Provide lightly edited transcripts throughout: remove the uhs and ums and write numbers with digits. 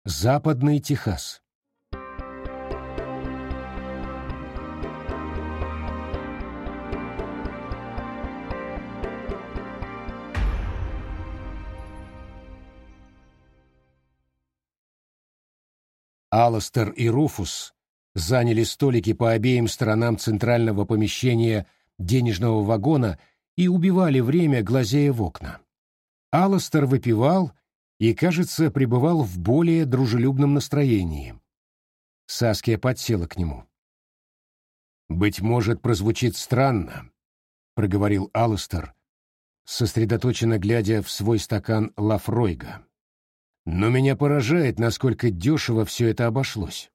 Западный Техас. Алластер и Руфус заняли столики по обеим сторонам центрального помещения денежного вагона и убивали время, глазея в окна. Алластер выпивал и, кажется, пребывал в более дружелюбном настроении. Саския подсела к нему. «Быть может, прозвучит странно», — проговорил Алластер, сосредоточенно глядя в свой стакан Лафройга. «Но меня поражает, насколько дешево все это обошлось».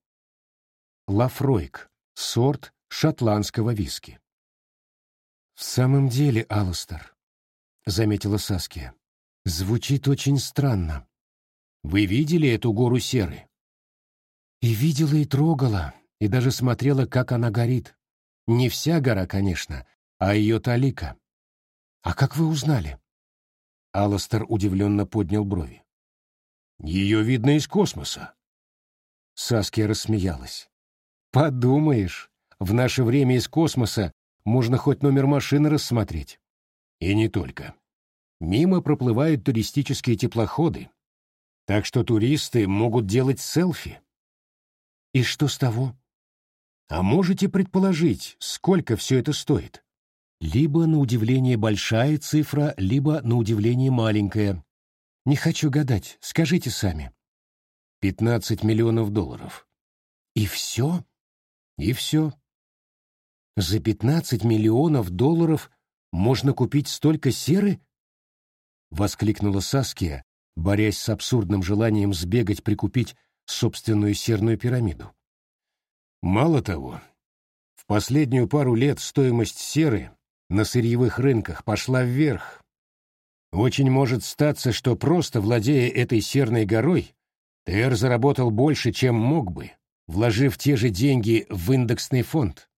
Лафройг — сорт шотландского виски. «В самом деле, Алластер», — заметила Саския, — «звучит очень странно». «Вы видели эту гору серы?» «И видела, и трогала, и даже смотрела, как она горит. Не вся гора, конечно, а ее талика». «А как вы узнали?» Алластер удивленно поднял брови. «Ее видно из космоса». Саския рассмеялась. «Подумаешь, в наше время из космоса можно хоть номер машины рассмотреть. И не только. Мимо проплывают туристические теплоходы, так что туристы могут делать селфи». «И что с того?» «А можете предположить, сколько все это стоит?» «Либо на удивление большая цифра, либо на удивление маленькая. Не хочу гадать, скажите сами». $15 миллионов. «И все?» «И все». «За $15 миллионов можно купить столько серы?» — воскликнула Саския, борясь с абсурдным желанием сбегать прикупить собственную серную пирамиду. «Мало того, в последнюю пару лет стоимость серы на сырьевых рынках пошла вверх. Очень может статься, что просто владея этой серной горой, ТР заработал больше, чем мог бы, вложив те же деньги в индексный фонд».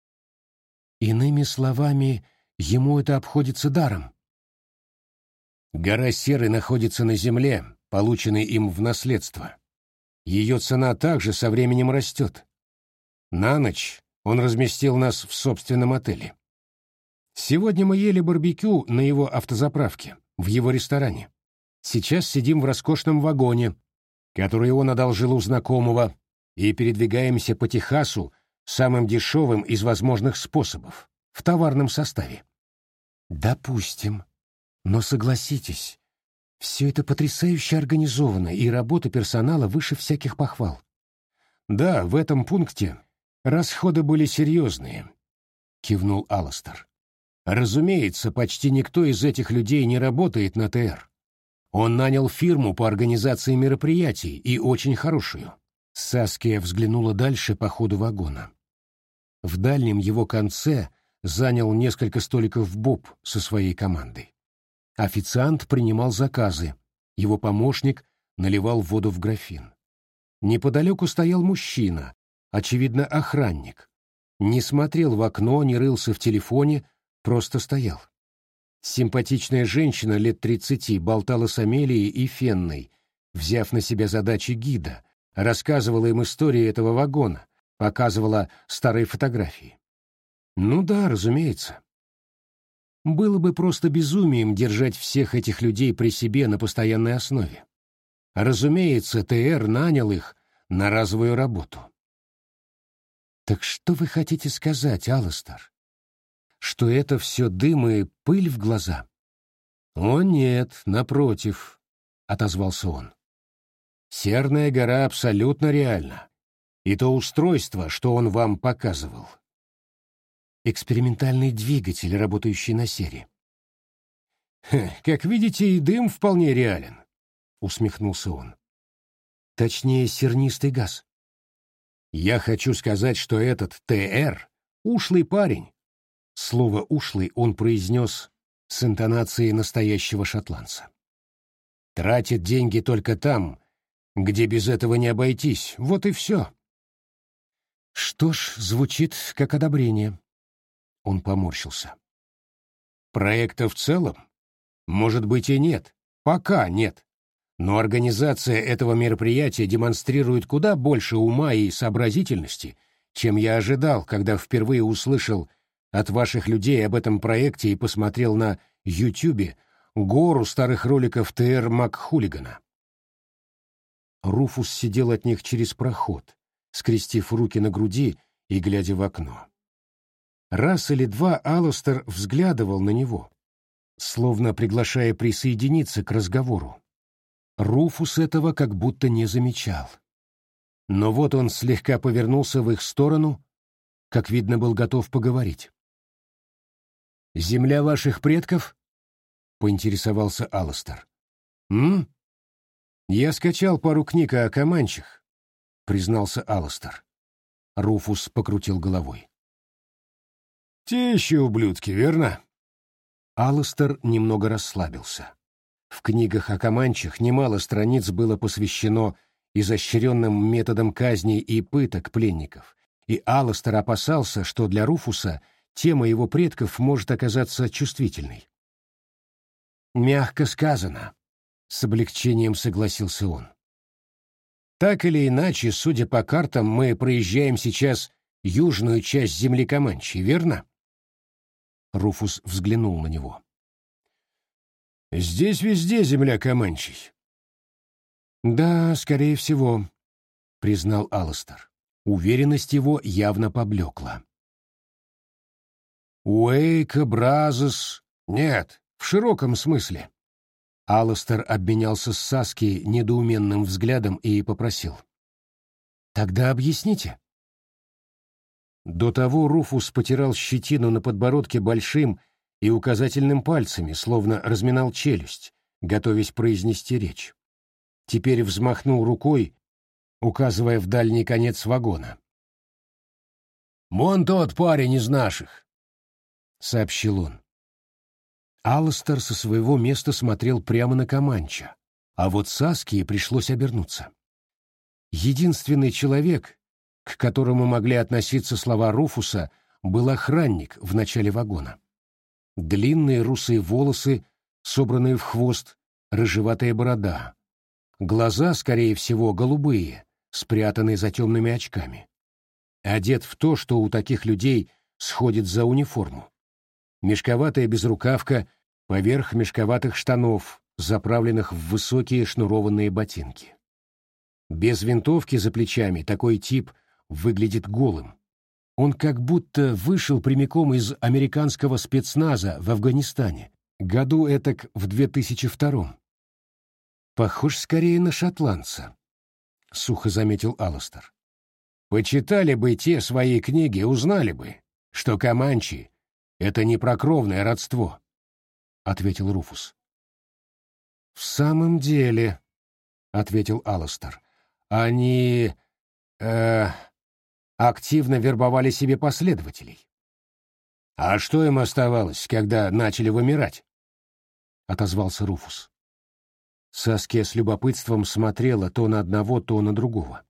«Иными словами, ему это обходится даром». «Гора серы находится на земле, полученной им в наследство. Ее цена также со временем растет. На ночь он разместил нас в собственном отеле. Сегодня мы ели барбекю на его автозаправке, в его ресторане. Сейчас сидим в роскошном вагоне, который он одолжил у знакомого, и передвигаемся по Техасу самым дешевым из возможных способов, в товарном составе». «Допустим. Но согласитесь, все это потрясающе организовано, и работа персонала выше всяких похвал». «Да, в этом пункте расходы были серьезные», — кивнул Алластер. «Разумеется, почти никто из этих людей не работает на ТР. Он нанял фирму по организации мероприятий, и очень хорошую». Саския взглянула дальше по ходу вагона. В дальнем его конце занял несколько столиков Боб со своей командой. Официант принимал заказы, его помощник наливал воду в графин. Неподалеку стоял мужчина, очевидно, охранник. Не смотрел в окно, не рылся в телефоне, просто стоял. Симпатичная женщина лет 30 болтала с Амелией и Фенной, взяв на себя задачи гида, рассказывала им историю этого вагона, показывала старые фотографии. Ну да, разумеется. Было бы просто безумием держать всех этих людей при себе на постоянной основе. Разумеется, ТР нанял их на разовую работу. «Так что вы хотите сказать, Алластер? Что это все дым и пыль в глаза?» «О нет, напротив», — отозвался он. «Серная гора абсолютно реальна. И то устройство, что он вам показывал». «Экспериментальный двигатель, работающий на сере». «Как видите, и дым вполне реален», — усмехнулся он. «Точнее, сернистый газ». «Я хочу сказать, что этот ТР — ушлый парень». Слово «ушлый» он произнес с интонацией настоящего шотландца. «Тратит деньги только там, где без этого не обойтись. Вот и все». «Что ж, звучит как одобрение». Он поморщился. «Проекта в целом? Может быть и нет. Пока нет. Но организация этого мероприятия демонстрирует куда больше ума и сообразительности, чем я ожидал, когда впервые услышал от ваших людей об этом проекте и посмотрел на Ютубе гору старых роликов Т.Р. МакХулигана. Руфус сидел от них через проход, скрестив руки на груди и глядя в окно. Раз или два Алластер взглядывал на него, словно приглашая присоединиться к разговору. Руфус этого как будто не замечал. Но вот он слегка повернулся в их сторону, как видно, был готов поговорить. «Земля ваших предков?» — поинтересовался Алластер. «М? Я скачал пару книг о команчах», — признался Алластер. Руфус покрутил головой. «Те еще ублюдки, верно?» Алластер немного расслабился. В книгах о команчах немало страниц было посвящено изощренным методам казни и пыток пленников, и Алластер опасался, что для Руфуса тема его предков может оказаться чувствительной. «Мягко сказано», — с облегчением согласился он. «Так или иначе, судя по картам, мы проезжаем сейчас южную часть земли Команчи, верно?» Руфус взглянул на него. «Здесь везде земля Команчей». «Да, скорее всего», — признал Алластер. Уверенность его явно поблекла. «Уэйка, Бразос...» «Нет, в широком смысле». Алластер обменялся с Саски недоуменным взглядом и попросил. «Тогда объясните». До того Руфус потирал щетину на подбородке большим и указательным пальцами, словно разминал челюсть, готовясь произнести речь. Теперь взмахнул рукой, указывая в дальний конец вагона. «Вон тот парень из наших», — сообщил он. Алластер со своего места смотрел прямо на Команча, а вот Саске пришлось обернуться. Единственный человек, к которому могли относиться слова Руфуса, был охранник в начале вагона. Длинные русые волосы, собранные в хвост, рыжеватая борода. Глаза, скорее всего, голубые, спрятанные за темными очками. Одет в то, что у таких людей сходит за униформу. Мешковатая безрукавка поверх мешковатых штанов, заправленных в высокие шнурованные ботинки. Без винтовки за плечами такой тип выглядит голым. Он как будто вышел прямиком из американского спецназа в Афганистане, году этак в 2002-м. «Похож скорее на шотландца», — сухо заметил Алластер. «Почитали бы те свои книги, узнали бы, что команчи — это не прокровное родство», — ответил Руфус. «В самом деле», — ответил Алластер, — «они... активно вербовали себе последователей». «А что им оставалось, когда начали вымирать?» — отозвался Руфус. Саския с любопытством смотрела то на одного, то на другого.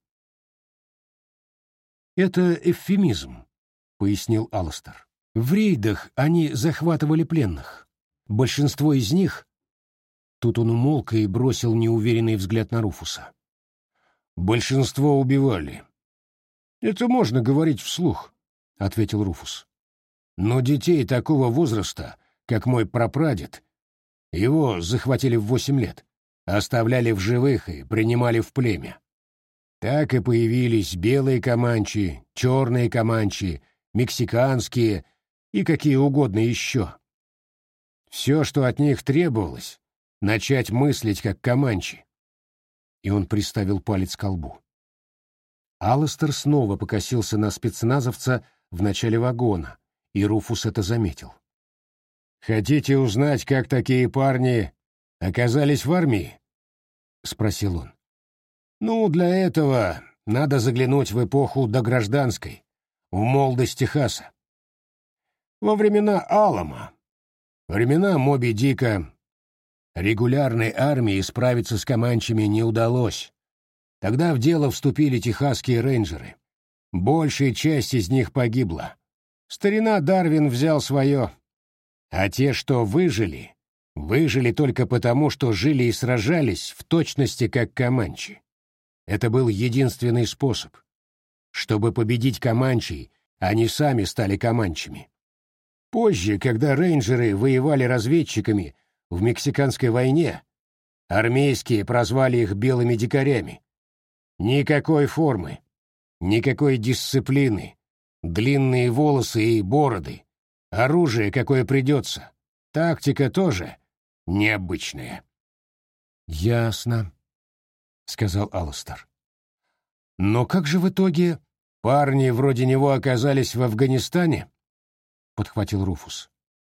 «Это эвфемизм», — пояснил Алластер. «В рейдах они захватывали пленных. Большинство из них...» Тут он умолк и бросил неуверенный взгляд на Руфуса. «Большинство убивали». «Это можно говорить вслух», — ответил Руфус. «Но детей такого возраста, как мой прапрадед, его захватили в 8 лет, оставляли в живых и принимали в племя. Так и появились белые команчи, черные команчи, мексиканские и какие угодно еще. Все, что от них требовалось, начать мыслить как команчи». И он приставил палец к колбу. Алластер снова покосился на спецназовца в начале вагона, и Руфус это заметил. «Хотите узнать, как такие парни оказались в армии?» — спросил он. «Ну, для этого надо заглянуть в эпоху догражданской, в молодость Техаса. Во времена Алама, времена Моби Дика, регулярной армии справиться с команчами не удалось. Тогда в дело вступили техасские рейнджеры. Большая часть из них погибла. Старина Дарвин взял свое. А те, что выжили, Выжили только потому, что жили и сражались в точности как команчи. Это был единственный способ. Чтобы победить команчей, они сами стали команчами. Позже, когда рейнджеры воевали разведчиками в Мексиканской войне, армейские прозвали их белыми дикарями. Никакой формы, никакой дисциплины, длинные волосы и бороды, оружие какое придется, тактика тоже необычная. «Ясно», — сказал Алластер. «Но как же в итоге парни вроде него оказались в Афганистане?» — подхватил Руфус.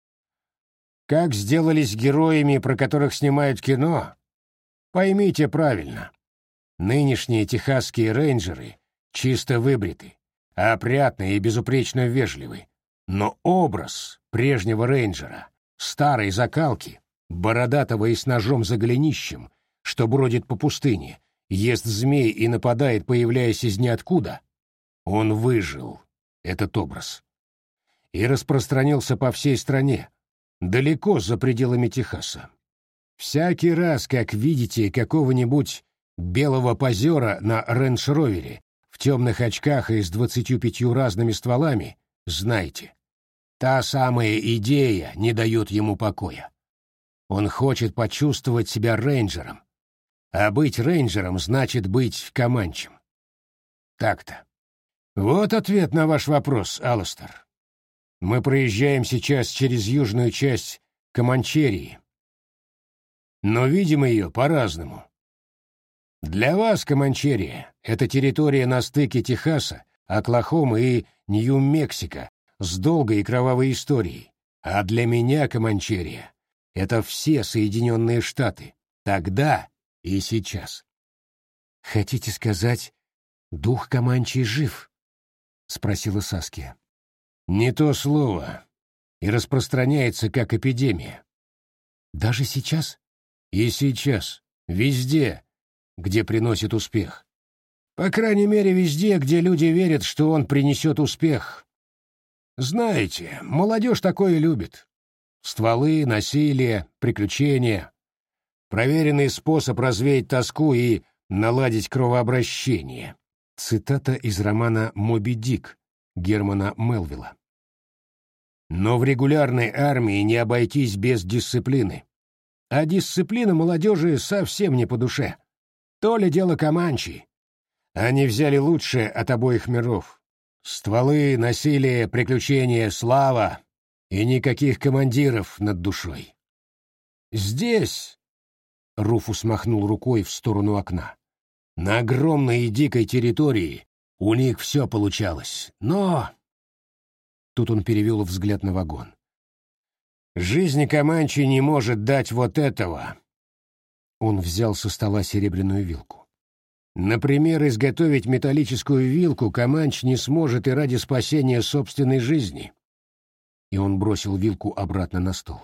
«Как сделались героями, про которых снимают кино? Поймите правильно. Нынешние техасские рейнджеры чисто выбриты, опрятны и безупречно вежливы. Но образ прежнего рейнджера, старой закалки, бородатого и с ножом за голенищем, что бродит по пустыне, ест змей и нападает, появляясь из ниоткуда, он выжил, этот образ, и распространился по всей стране, далеко за пределами Техаса. Всякий раз, как видите какого-нибудь белого позера на рейндж-ровере в темных очках и с 25 разными стволами, знайте, та самая идея не дает ему покоя. Он хочет почувствовать себя рейнджером, а быть рейнджером значит быть команчем. Так-то. Вот ответ на ваш вопрос, Алластер. Мы проезжаем сейчас через южную часть Команчерии, но видим ее по-разному. Для вас Команчерия — это территория на стыке Техаса, Оклахомы и Нью-Мексико с долгой и кровавой историей, а для меня Команчерия — это все Соединенные Штаты, тогда и сейчас. «Хотите сказать, дух Команчей жив?» — спросила Саския. «Не то слово. И распространяется как эпидемия». «Даже сейчас?» «И сейчас. Везде, где приносит успех. По крайней мере, везде, где люди верят, что он принесет успех. Знаете, молодежь такое любит. Стволы, насилие, приключения. Проверенный способ развеять тоску и наладить кровообращение». Цитата из романа «Моби Дик» Германа Мелвилла. Но в регулярной армии не обойтись без дисциплины. А дисциплина молодежи совсем не по душе. То ли дело команчи. Они взяли лучшее от обоих миров. Стволы, насилие, приключения, слава и никаких командиров над душой. Здесь, — Руфус махнул рукой в сторону окна, — на огромной и дикой территории у них все получалось, но... Тут он перевел взгляд на вагон. «Жизнь команчи не может дать вот этого». Он взял со стола серебряную вилку. «Например, изготовить металлическую вилку команч не сможет и ради спасения собственной жизни». И он бросил вилку обратно на стол.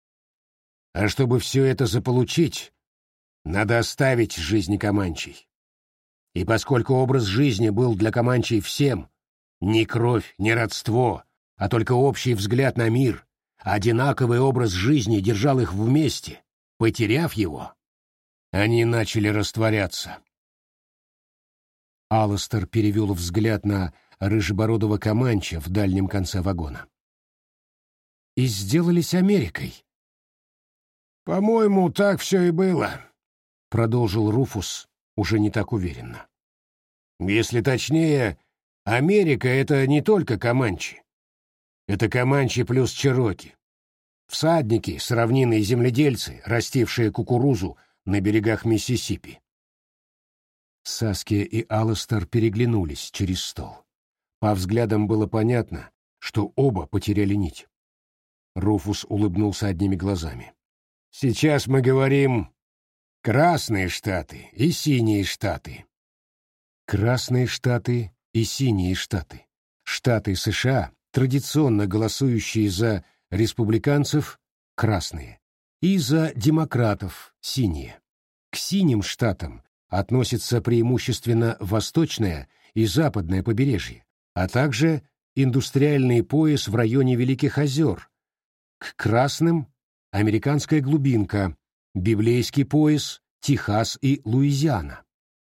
«А чтобы все это заполучить, надо оставить жизни команчей. И поскольку образ жизни был для команчей всем, ни кровь, ни родство, а только общий взгляд на мир, одинаковый образ жизни держал их вместе. Потеряв его, они начали растворяться». Алластер перевел взгляд на рыжебородого команча в дальнем конце вагона. «И сделались Америкой». «По-моему, так все и было», — продолжил Руфус уже не так уверенно. «Если точнее, Америка — это не только команчи. Это команчи плюс чероки. Всадники с равнины и земледельцы, растившие кукурузу на берегах Миссисипи». Саския и Алластер переглянулись через стол. По взглядам было понятно, что оба потеряли нить. Руфус улыбнулся одними глазами. «Сейчас мы говорим Красные Штаты и Синие Штаты». Красные Штаты и Синие Штаты. Штаты США, традиционно голосующие за республиканцев, красные, и за демократов, синие. К синим штатам относятся преимущественно восточное и западное побережье, а также индустриальный пояс в районе Великих озер. К красным американская глубинка, библейский пояс, Техас и Луизиана.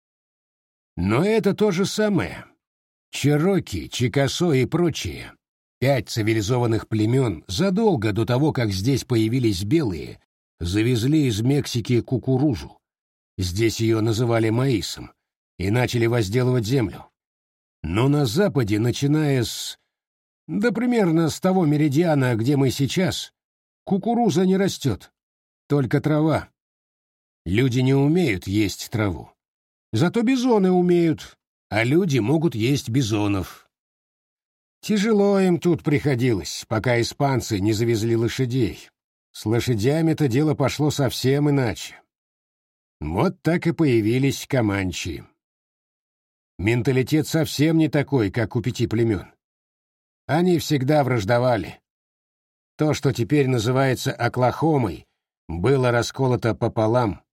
Но это то же самое. Чероки, Чикасо и прочие. 5 цивилизованных племен задолго до того, как здесь появились белые, завезли из Мексики кукурузу. Здесь ее называли маисом, и начали возделывать землю. Но на Западе, начиная примерно с того меридиана, где мы сейчас, кукуруза не растет, только трава. Люди не умеют есть траву. Зато бизоны умеют, а люди могут есть бизонов. Тяжело им тут приходилось, пока испанцы не завезли лошадей. С лошадями-то дело пошло совсем иначе. Вот так и появились команчи. Менталитет совсем не такой, как у 5 племен. Они всегда враждовали. То, что теперь называется Оклахомой, было расколото пополам.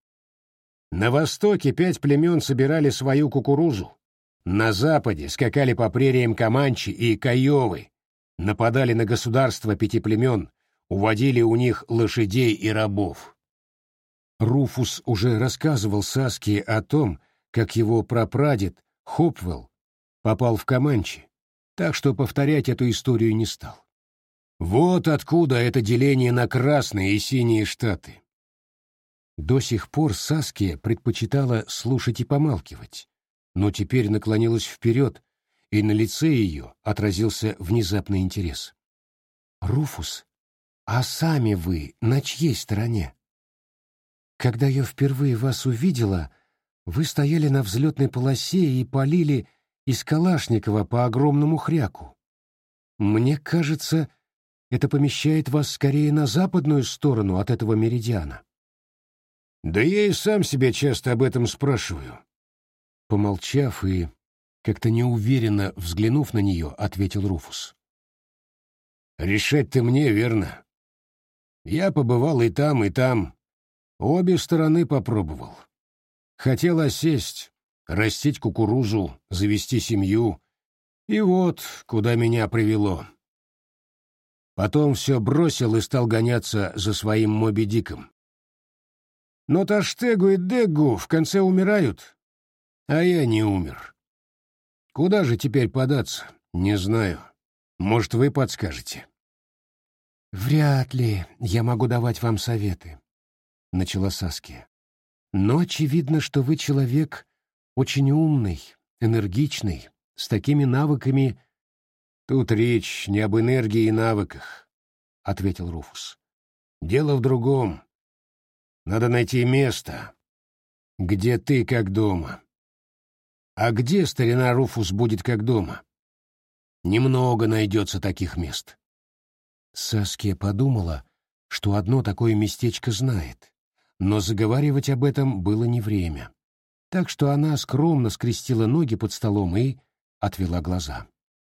На востоке 5 племен собирали свою кукурузу. На западе скакали по прериям команчи и кайовы, нападали на государства 5 племен, уводили у них лошадей и рабов. Руфус уже рассказывал Саске о том, как его прапрадед Хопвелл попал в Команчи, так что повторять эту историю не стал. Вот откуда это деление на красные и синие штаты. До сих пор Саске предпочитала слушать и помалкивать, но теперь наклонилась вперед, и на лице ее отразился внезапный интерес. «Руфус, а сами вы на чьей стороне? Когда я впервые вас увидела, вы стояли на взлетной полосе и полили из Калашникова по огромному хряку. Мне кажется, это помещает вас скорее на западную сторону от этого меридиана». Да я и сам себя часто об этом спрашиваю. Помолчав и как-то неуверенно взглянув на нее, ответил Руфус. Решать-то мне, верно. Я побывал и там, и там. Обе стороны попробовал. Хотел осесть, растить кукурузу, завести семью. И вот, куда меня привело. Потом все бросил и стал гоняться за своим Моби Диком. Но Таштегу и Деггу в конце умирают, а я не умер. Куда же теперь податься, не знаю. Может, вы подскажете? «Вряд ли я могу давать вам советы», — начала Саския. «Но очевидно, что вы человек очень умный, энергичный, с такими навыками...» «Тут речь не об энергии и навыках», — ответил Руфус. «Дело в другом. Надо найти место, где ты как дома. А где старина Руфус будет как дома? Немного найдется таких мест». Саския подумала, что одно такое местечко знает, но заговаривать об этом было не время. Так что она скромно скрестила ноги под столом и отвела глаза.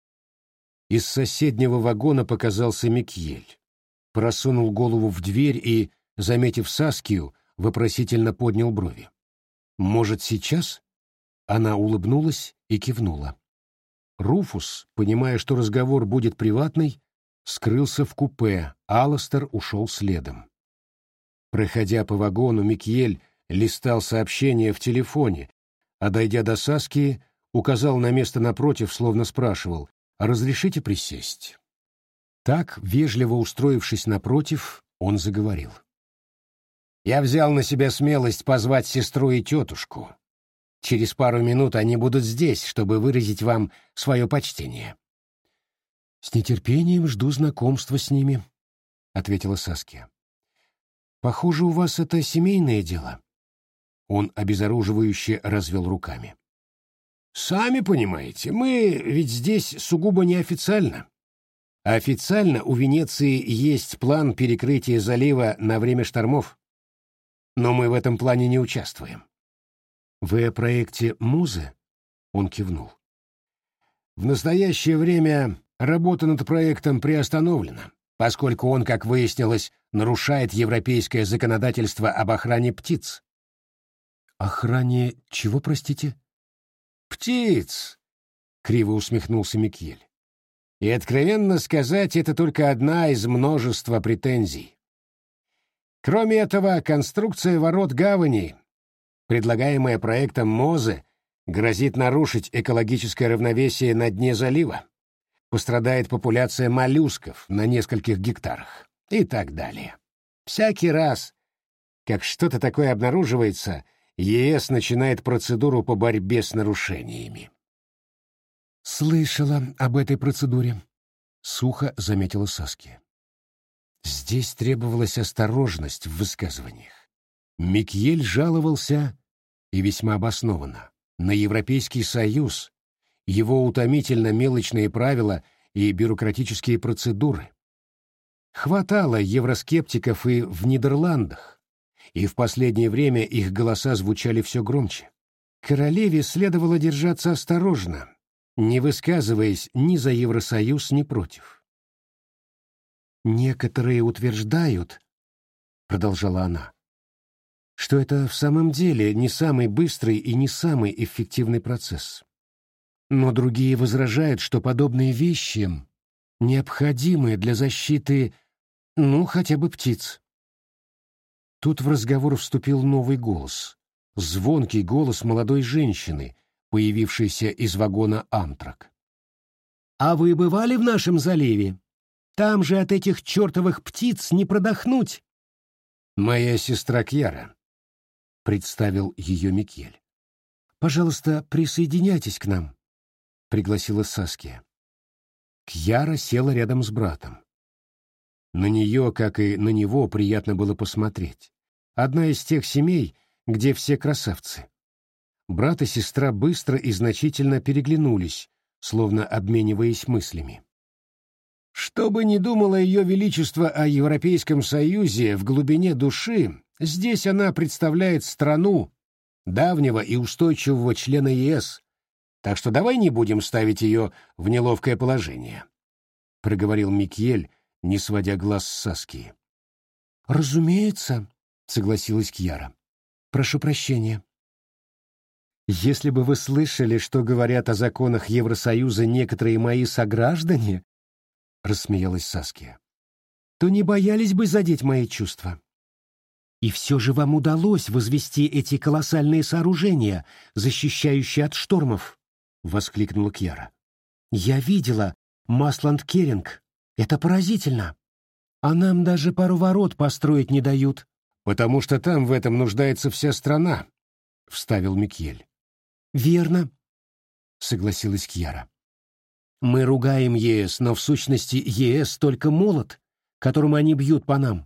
Из соседнего вагона показался Микьель. Просунул голову в дверь и, заметив Саскию, вопросительно поднял брови. «Может, сейчас?» Она улыбнулась и кивнула. Руфус, понимая, что разговор будет приватный, скрылся в купе, Алластер ушел следом. Проходя по вагону, Микьель листал сообщения в телефоне, а, дойдя до Саскии, указал на место напротив, словно спрашивал: «Разрешите присесть?» Так, вежливо устроившись напротив, он заговорил. «Я взял на себя смелость позвать сестру и тетушку. Через пару минут они будут здесь, чтобы выразить вам свое почтение». «С нетерпением жду знакомства с ними», — ответила Саския. «Похоже, у вас это семейное дело». Он обезоруживающе развел руками. «Сами понимаете, мы ведь здесь сугубо неофициально. Официально у Венеции есть план перекрытия залива на время штормов. Но мы в этом плане не участвуем». «Вы о проекте «Музы»?» — он кивнул. «В настоящее время работа над проектом приостановлена, поскольку он, как выяснилось, нарушает европейское законодательство об охране птиц». «Охране чего, простите?» «Птиц!» — криво усмехнулся Микьель. «И, откровенно сказать, это только одна из множества претензий. Кроме этого, конструкция ворот гавани, предлагаемая проектом МОЗы, грозит нарушить экологическое равновесие на дне залива. Пострадает популяция моллюсков на нескольких гектарах и так далее. Всякий раз, как что-то такое обнаруживается, ЕС начинает процедуру по борьбе с нарушениями. «Слышала об этой процедуре», — сухо заметила Саския. Здесь требовалась осторожность в высказываниях. Микьель жаловался, и весьма обоснованно, на Европейский Союз, его утомительно мелочные правила и бюрократические процедуры. Хватало евроскептиков и в Нидерландах, и в последнее время их голоса звучали все громче. Королеве следовало держаться осторожно, не высказываясь ни за Евросоюз, ни против. «Некоторые утверждают, — продолжала она, — что это в самом деле не самый быстрый и не самый эффективный процесс. Но другие возражают, что подобные вещи необходимы для защиты, хотя бы птиц». Тут в разговор вступил новый голос, звонкий голос молодой женщины, появившейся из вагона «Амтрак». «А вы бывали в нашем заливе? Там же от этих чертовых птиц не продохнуть!» «Моя сестра Кьяра», — представил ее Микель. «Пожалуйста, присоединяйтесь к нам», — пригласила Саския. Кьяра села рядом с братом. На нее, как и на него, приятно было посмотреть. Одна из тех семей, где все красавцы. Брат и сестра быстро и значительно переглянулись, словно обмениваясь мыслями. Что бы ни думало ее величество о Европейском Союзе, в глубине души, здесь она представляет страну, давнего и устойчивого члена ЕС, так что давай не будем ставить ее в неловкое положение, — проговорил Микьель, не сводя глаз с Саскии. «Разумеется», — согласилась Кьяра. «Прошу прощения». «Если бы вы слышали, что говорят о законах Евросоюза некоторые мои сограждане, — рассмеялась Саския, — то не боялись бы задеть мои чувства. И все же вам удалось возвести эти колоссальные сооружения, защищающие от штормов, — воскликнула Кьяра. Я видела Масланд-Керинг. Это поразительно. А нам даже пару ворот построить не дают. Потому что там в этом нуждается вся страна, — вставил Микьель. Верно, — согласилась Кьяра. Мы ругаем ЕС, но в сущности ЕС только молот, которым они бьют по нам.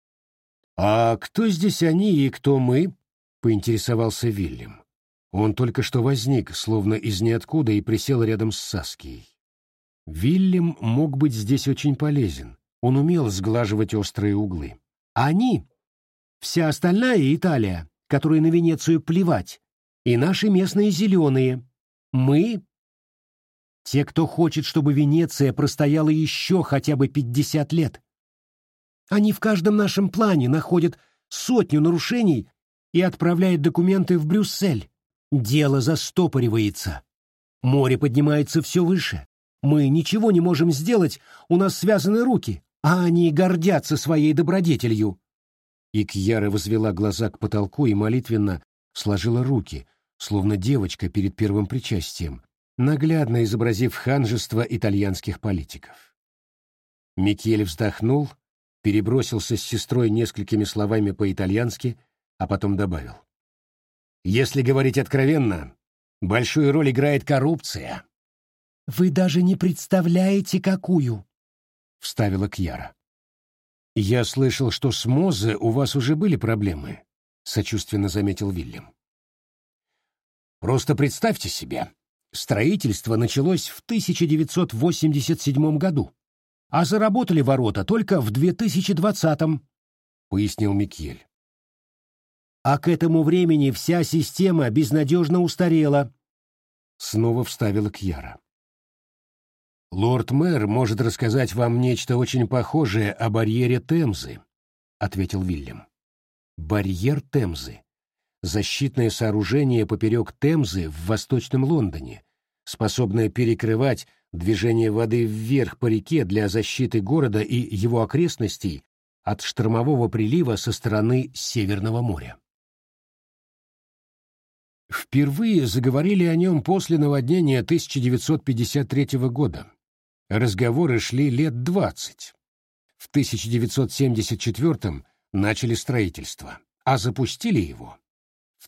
«А кто здесь они и кто мы?» — поинтересовался Вильям. Он только что возник, словно из ниоткуда, и присел рядом с Саскией. Вильям мог быть здесь очень полезен. Он умел сглаживать острые углы. Они — вся остальная Италия, которой на Венецию плевать, и наши местные зеленые. Мы — те, кто хочет, чтобы Венеция простояла еще хотя бы 50 лет. Они в каждом нашем плане находят сотню нарушений и отправляют документы в Брюссель. Дело застопоривается. Море поднимается все выше. Мы ничего не можем сделать, у нас связаны руки, а они гордятся своей добродетелью. И Кьяра возвела глаза к потолку и молитвенно сложила руки, словно девочка перед первым причастием, наглядно изобразив ханжество итальянских политиков. Микель вздохнул, перебросился с сестрой несколькими словами по-итальянски, а потом добавил. «Если говорить откровенно, большую роль играет коррупция». «Вы даже не представляете, какую!» — вставила Кьяра. «Я слышал, что с МОЗы у вас уже были проблемы», — сочувственно заметил Вильям. «Просто представьте себе, строительство началось в 1987 году, а заработали ворота только в 2020-м», — пояснил Микьель. «А к этому времени вся система безнадежно устарела», — снова вставила Кьяра. «Лорд-мэр может рассказать вам нечто очень похожее о барьере Темзы», — ответил Вильям. «Барьер Темзы — защитное сооружение поперек Темзы в Восточном Лондоне, способное перекрывать движение воды вверх по реке для защиты города и его окрестностей от штормового прилива со стороны Северного моря. Впервые заговорили о нем после наводнения 1953 года. Разговоры шли лет 20. В 1974 начали строительство, а запустили его в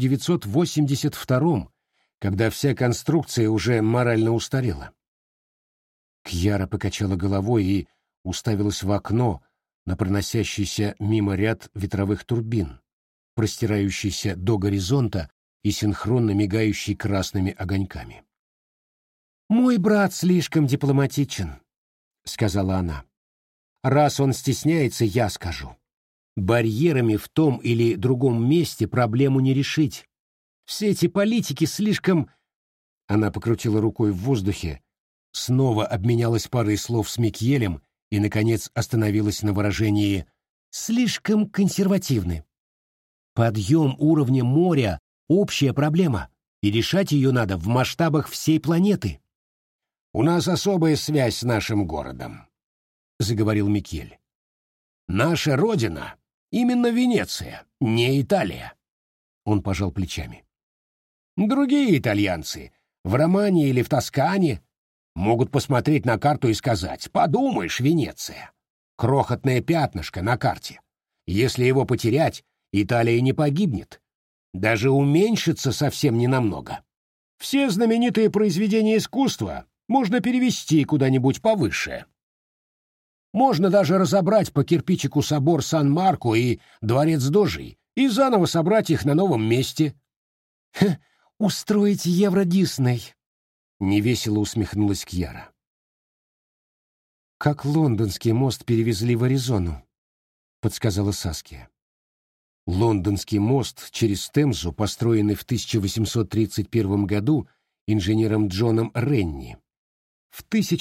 1982, когда вся конструкция уже морально устарела. Кьяра покачала головой и уставилась в окно на проносящийся мимо ряд ветровых турбин, простирающийся до горизонта и синхронно мигающий красными огоньками. «Мой брат слишком дипломатичен», — сказала она. «Раз он стесняется, я скажу. Барьерами в том или другом месте проблему не решить. Все эти политики слишком...» Она покрутила рукой в воздухе, снова обменялась парой слов с Микьелем и, наконец, остановилась на выражении «слишком консервативны». Подъем уровня моря — общая проблема, и решать ее надо в масштабах всей планеты. «У нас особая связь с нашим городом», — заговорил Микель. «Наша родина — именно Венеция, не Италия». Он пожал плечами. «Другие итальянцы в Романии или в Тоскане могут посмотреть на карту и сказать: подумаешь, Венеция. Крохотное пятнышко на карте. Если его потерять, Италия не погибнет. Даже уменьшится совсем ненамного. Все знаменитые произведения искусства можно перевести куда-нибудь повыше. Можно даже разобрать по кирпичику собор Сан-Марко и дворец Дожи и заново собрать их на новом месте». «Устроить Евро-Дисней», — невесело усмехнулась Кьяра. «Как лондонский мост перевезли в Аризону», — подсказала Саския. Лондонский мост через Темзу, построенный в 1831 году инженером Джоном Ренни, в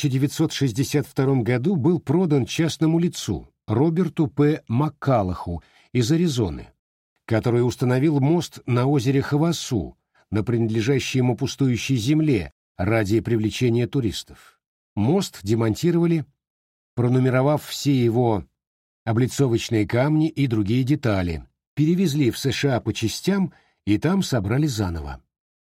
1962 году был продан частному лицу Роберту П. Маккалаху из Аризоны, который установил мост на озере Хавасу, на принадлежащей ему пустующей земле, ради привлечения туристов. Мост демонтировали, пронумеровав все его облицовочные камни и другие детали, перевезли в США по частям и там собрали заново.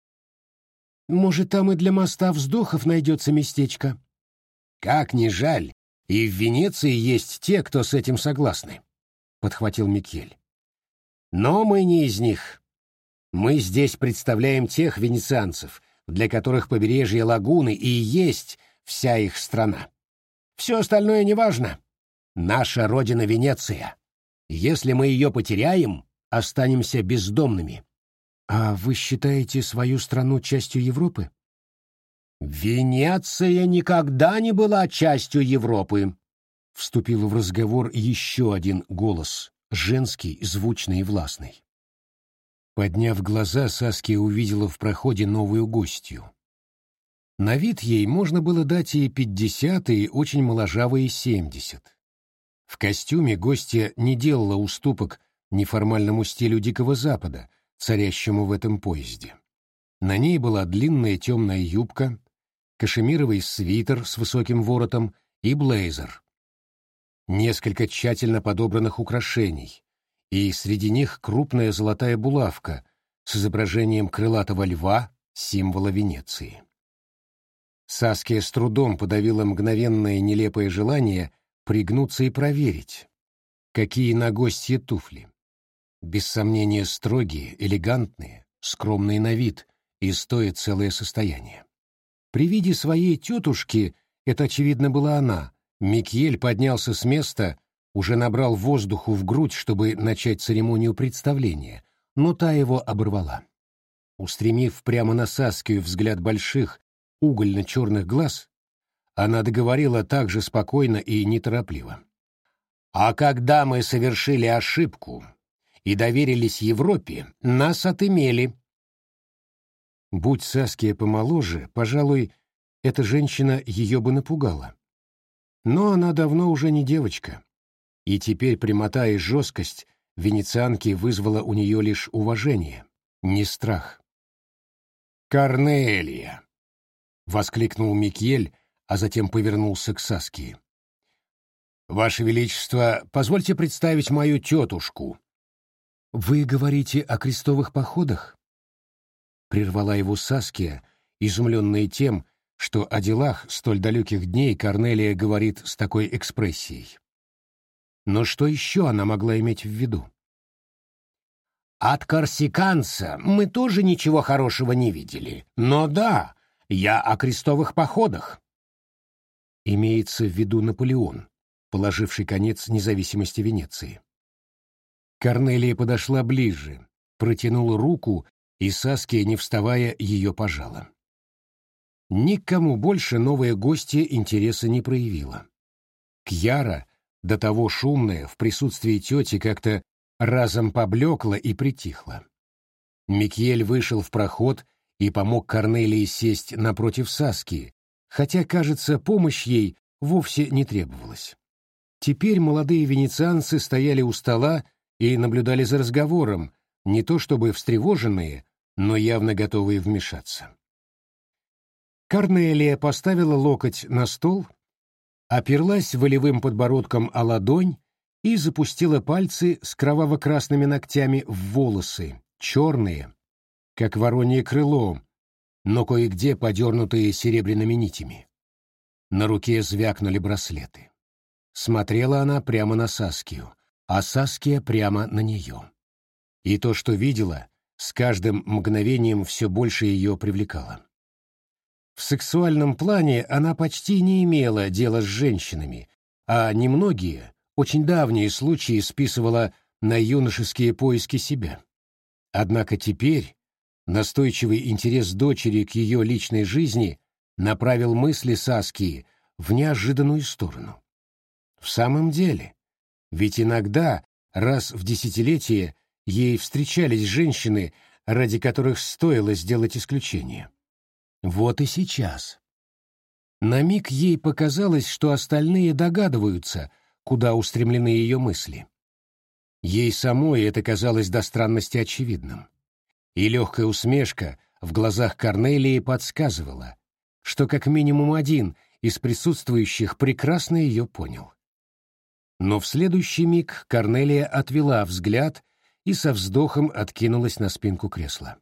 «Может, там и для моста вздохов найдется местечко?» «Как ни жаль, и в Венеции есть те, кто с этим согласны», — подхватил Микель. «Но мы не из них. Мы здесь представляем тех венецианцев, для которых побережье лагуны и есть вся их страна. Все остальное неважно. Наша родина Венеция. Если мы ее потеряем, останемся бездомными». «А вы считаете свою страну частью Европы?» «Венеция никогда не была частью Европы», — вступил в разговор еще один голос, женский, звучный и властный. Подняв глаза, Саския увидела в проходе новую гостью. На вид ей можно было дать и 50, и очень моложавые 70. В костюме гостья не делала уступок неформальному стилю Дикого Запада, царящему в этом поезде. На ней была длинная темная юбка, кашемировый свитер с высоким воротом и блейзер. Несколько тщательно подобранных украшений, и среди них крупная золотая булавка с изображением крылатого льва, символа Венеции. Саския с трудом подавила мгновенное нелепое желание пригнуться и проверить, какие на гостье туфли. Без сомнения строгие, элегантные, скромные на вид и стоят целое состояние. При виде своей тетушки, это, очевидно, была она, Микьель поднялся с места, уже набрал воздуху в грудь, чтобы начать церемонию представления, но та его оборвала. Устремив прямо на Саскию взгляд больших, угольно-черных глаз, она договорила так же спокойно и неторопливо. «А когда мы совершили ошибку и доверились Европе, нас отымели». Будь Саския помоложе, пожалуй, эта женщина ее бы напугала. Но она давно уже не девочка, и теперь прямота и жесткость венецианки вызвала у нее лишь уважение, не страх. «Корнелия!» — воскликнул Микьель, а затем повернулся к Саскии. Ваше Величество, позвольте представить мою тетушку». «Вы говорите о крестовых походах?» Прервала его Саския, изумленная тем, что о делах столь далеких дней Корнелия говорит с такой экспрессией. Но что еще она могла иметь в виду? «От корсиканца мы тоже ничего хорошего не видели. Но да, я о крестовых походах». Имеется в виду Наполеон, положивший конец независимости Венеции. Корнелия подошла ближе, протянула руку, и Саския, не вставая, ее пожала. Никому больше новая гостья интереса не проявила. Кьяра, до того шумная, в присутствии тети как-то разом поблекла и притихла. Микьель вышел в проход и помог Корнелии сесть напротив Саскии, хотя, кажется, помощь ей вовсе не требовалась. Теперь молодые венецианцы стояли у стола и наблюдали за разговором, не то чтобы встревоженные, но явно готовые вмешаться. Корнелия поставила локоть на стол, оперлась волевым подбородком о ладонь и запустила пальцы с кроваво-красными ногтями в волосы, черные, как воронье крыло, но кое-где подернутые серебряными нитями. На руке звякнули браслеты. Смотрела она прямо на Саскию, а Саския прямо на нее. И то, что видела, с каждым мгновением все больше ее привлекало. В сексуальном плане она почти не имела дела с женщинами, а немногие, очень давние случаи списывала на юношеские поиски себя. Однако теперь настойчивый интерес дочери к ее личной жизни направил мысли Саскии в неожиданную сторону. В самом деле, ведь иногда, раз в десятилетие, ей встречались женщины, ради которых стоило сделать исключение. Вот и сейчас. На миг ей показалось, что остальные догадываются, куда устремлены ее мысли. Ей самой это казалось до странности очевидным. И легкая усмешка в глазах Корнелии подсказывала, что как минимум один из присутствующих прекрасно ее понял. Но в следующий миг Корнелия отвела взгляд и со вздохом откинулась на спинку кресла.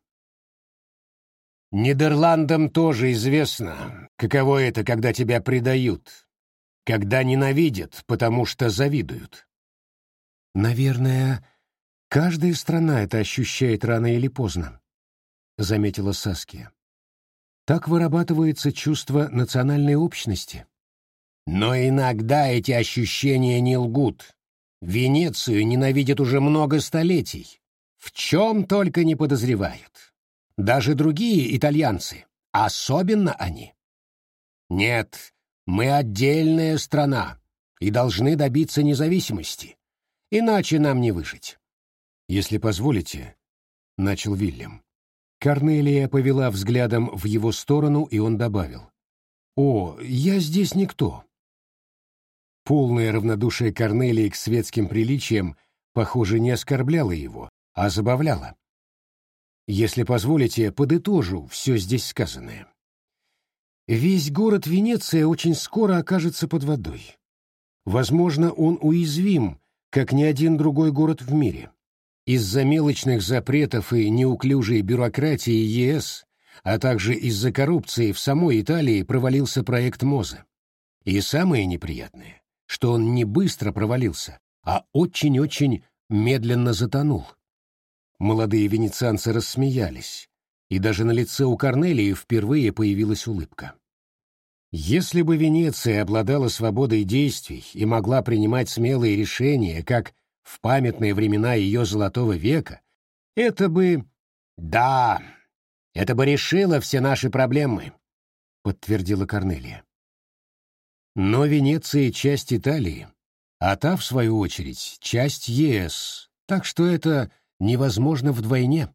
«Нидерландам тоже известно, каково это, когда тебя предают, когда ненавидят, потому что завидуют». «Наверное, каждая страна это ощущает рано или поздно», — заметила Саския. «Так вырабатывается чувство национальной общности». Но иногда эти ощущения не лгут. Венецию ненавидят уже много столетий. В чем только не подозревают. Даже другие итальянцы, особенно они. Нет, мы отдельная страна и должны добиться независимости, иначе нам не выжить. «Если позволите», — начал Вильям. Корнелия повела взглядом в его сторону, и он добавил: «О, я здесь никто». Полное равнодушие Корнелии к светским приличиям, похоже, не оскорбляло его, а забавляло. Если позволите, подытожу все здесь сказанное. Весь город Венеция очень скоро окажется под водой. Возможно, он уязвим, как ни один другой город в мире. Из-за мелочных запретов и неуклюжей бюрократии ЕС, а также из-за коррупции в самой Италии провалился проект МОЗа. И самое неприятное, что он не быстро провалился, а очень-очень медленно затонул. Молодые венецианцы рассмеялись, и даже на лице у Корнелии впервые появилась улыбка. Если бы Венеция обладала свободой действий и могла принимать смелые решения, как в памятные времена ее золотого века, это бы... Да, это бы решило все наши проблемы, подтвердила Корнелия. Но Венеция — часть Италии, а та, в свою очередь, часть ЕС, так что это невозможно вдвойне.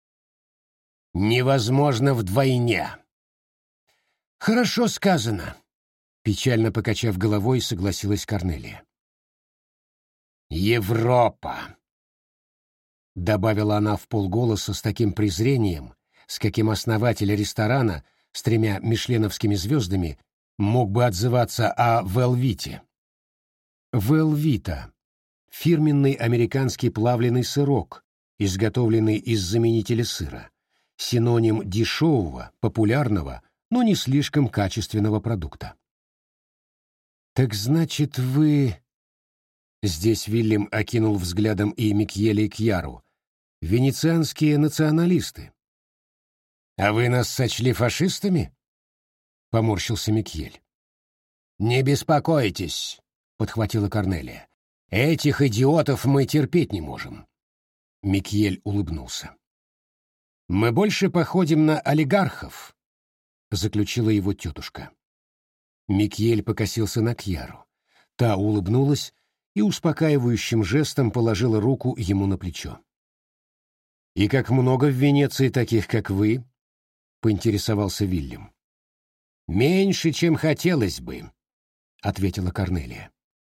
Невозможно вдвойне. Хорошо сказано, печально покачав головой, согласилась Корнелия. Европа, добавила она вполголоса с таким презрением, с каким основатель ресторана с 3 мишленовскими звездами мог бы отзываться о Велвите. Велвита — фирменный американский плавленый сырок, изготовленный из заменителя сыра, синоним дешевого, популярного, но не слишком качественного продукта. «Так значит, вы...» Здесь Вильям окинул взглядом и Микьеля, и Кьяру. «Венецианские националисты». «А вы нас сочли фашистами?» — поморщился Микьель. «Не беспокойтесь», — подхватила Корнелия. «Этих идиотов мы терпеть не можем». Микьель улыбнулся. «Мы больше походим на олигархов», — заключила его тетушка. Микьель покосился на Кьяру. Та улыбнулась и успокаивающим жестом положила руку ему на плечо. «И как много в Венеции таких, как вы?» — поинтересовался Вильям. «Меньше, чем хотелось бы», — ответила Корнелия.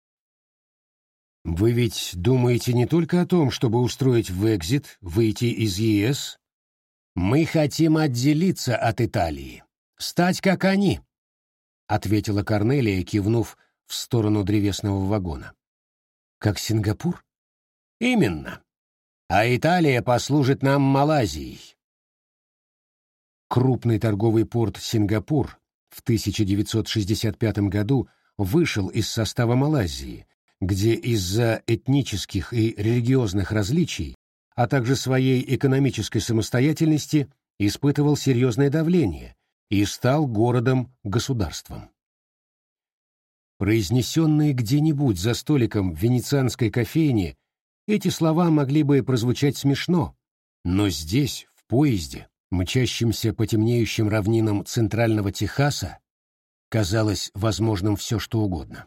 «Вы ведь думаете не только о том, чтобы устроить Вэкзит, выйти из ЕС? Мы хотим отделиться от Италии, стать как они», — ответила Корнелия, кивнув в сторону древесного вагона. «Как Сингапур?» «Именно. А Италия послужит нам Малайзией». Крупный торговый порт Сингапур в 1965 году вышел из состава Малайзии, где из-за этнических и религиозных различий, а также своей экономической самостоятельности, испытывал серьезное давление и стал городом-государством. Произнесенные где-нибудь за столиком в венецианской кофейне, эти слова могли бы прозвучать смешно, но здесь, в поезде, мчащемся по темнеющим равнинам центрального Техаса, казалось возможным все, что угодно.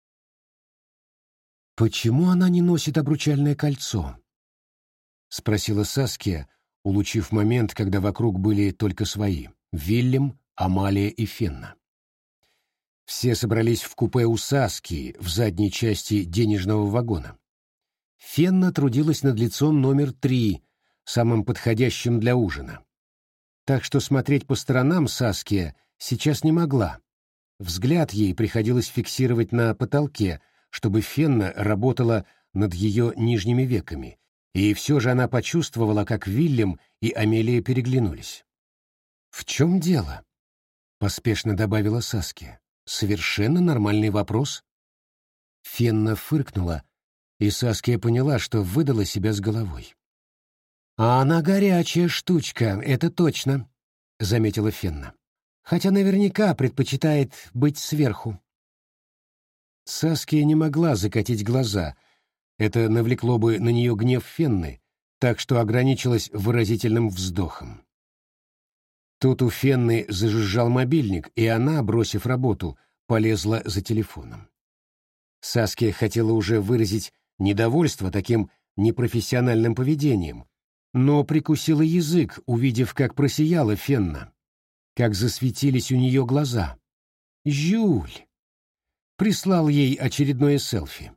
«Почему она не носит обручальное кольцо?» — спросила Саския, улучив момент, когда вокруг были только свои — Вильям, Амалия и Фенна. Все собрались в купе у Саскии в задней части денежного вагона. Фенна трудилась над лицом номер 3, самым подходящим для ужина. Так что смотреть по сторонам Саския сейчас не могла. Взгляд ей приходилось фиксировать на потолке, чтобы Фенна работала над ее нижними веками, и все же она почувствовала, как Вильям и Амелия переглянулись. «В чем дело?» — поспешно добавила Саския. «Совершенно нормальный вопрос». Фенна фыркнула, и Саския поняла, что выдала себя с головой. «А она горячая штучка, это точно», — заметила Фенна. «Хотя наверняка предпочитает быть сверху». Саския не могла закатить глаза, это навлекло бы на нее гнев Фенны, так что ограничилась выразительным вздохом. Тут у Фенны зажужжал мобильник, и она, бросив работу, полезла за телефоном. Саския хотела уже выразить недовольство таким непрофессиональным поведением, но прикусила язык, увидев, как просияла Фенна, как засветились у нее глаза. «Жюль!» Прислал ей очередное селфи.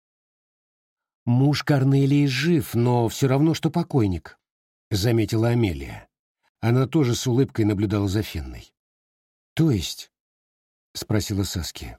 «Муж Корнелии жив, но все равно, что покойник», — заметила Амелия. Она тоже с улыбкой наблюдала за Фенной. «То есть?» — спросила Саския.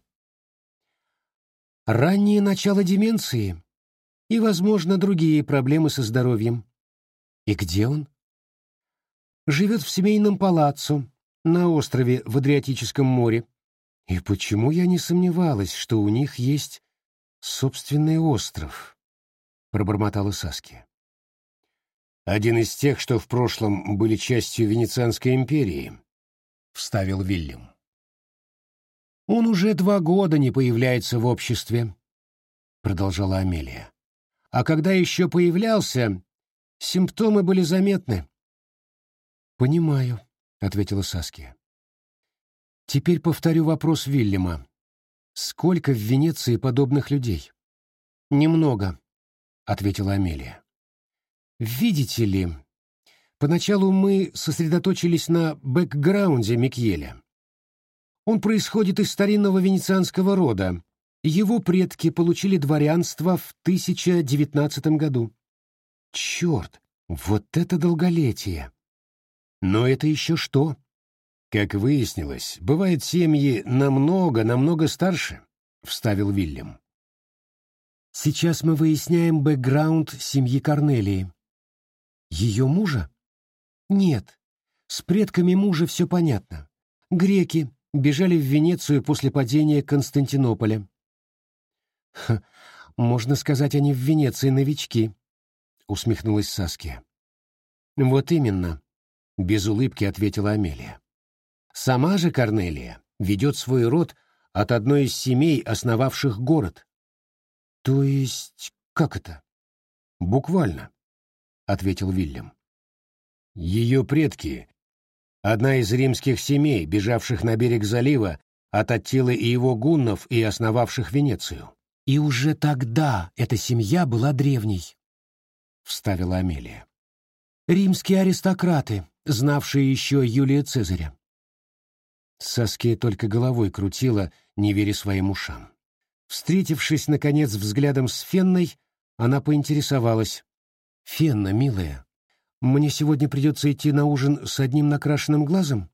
«Раннее начало деменции и, возможно, другие проблемы со здоровьем». «И где он?» «Живет в семейном палаццо на острове в Адриатическом море. И почему я не сомневалась, что у них есть собственный остров?» — пробормотала Саския. «Один из тех, что в прошлом были частью Венецианской империи», — вставил Вильям. «Он уже 2 года не появляется в обществе», — продолжала Амелия. «А когда еще появлялся, симптомы были заметны». «Понимаю», — ответила Саския. «Теперь повторю вопрос Вильяма. Сколько в Венеции подобных людей?» «Немного», — ответила Амелия. «Видите ли, поначалу мы сосредоточились на бэкграунде Микьеля. Он происходит из старинного венецианского рода. Его предки получили дворянство в 1019 году. Черт, вот это долголетие! Но это еще что? Как выяснилось, бывают семьи намного старше», — вставил Вильям. Сейчас мы выясняем бэкграунд семьи Корнелии. Ее мужа? Нет. С предками мужа все понятно. Греки бежали в Венецию после падения Константинополя. Можно сказать, они в Венеции новички, усмехнулась Саския. Вот именно, без улыбки ответила Амелия. Сама же Корнелия ведет свой род от одной из семей, основавших город. То есть, как это? Буквально, ответил Вильям. Ее предки — одна из римских семей, бежавших на берег залива от Аттилы и его гуннов и основавших Венецию. И уже тогда эта семья была древней, вставила Амелия. Римские аристократы, знавшие еще Юлия Цезаря. Саския только головой крутила, не веря своим ушам. Встретившись, наконец, взглядом с Фенной, она поинтересовалась. «Фенна, милая, мне сегодня придется идти на ужин с одним накрашенным глазом?»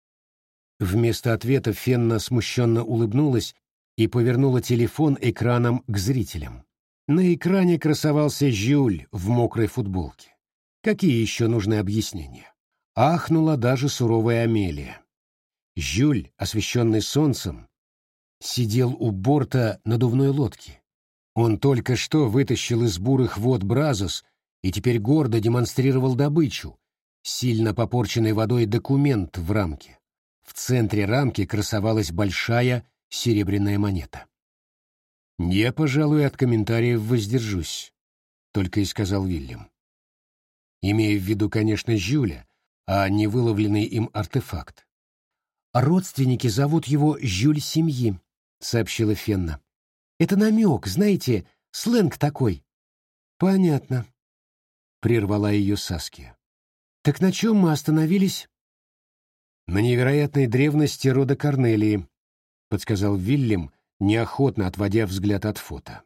Вместо ответа Фенна смущенно улыбнулась и повернула телефон экраном к зрителям. На экране красовался Жюль в мокрой футболке. Какие еще нужны объяснения? Ахнула даже суровая Амелия. Жюль, освещенный солнцем, сидел у борта надувной лодки. Он только что вытащил из бурых вод Бразос и теперь гордо демонстрировал добычу, сильно попорченный водой документ в рамке. В центре рамки красовалась большая серебряная монета. «Я, пожалуй, от комментариев воздержусь», — только и сказал Вильям. Имея в виду, конечно, Жюля, а не выловленный им артефакт. «Родственники зовут его Жюль семьи», — сообщила Фенна. «Это намек, знаете, сленг такой». «Понятно», — прервала ее Саския. «Так на чем мы остановились?» «На невероятной древности рода Корнелии», — подсказал Вильям, неохотно отводя взгляд от фото.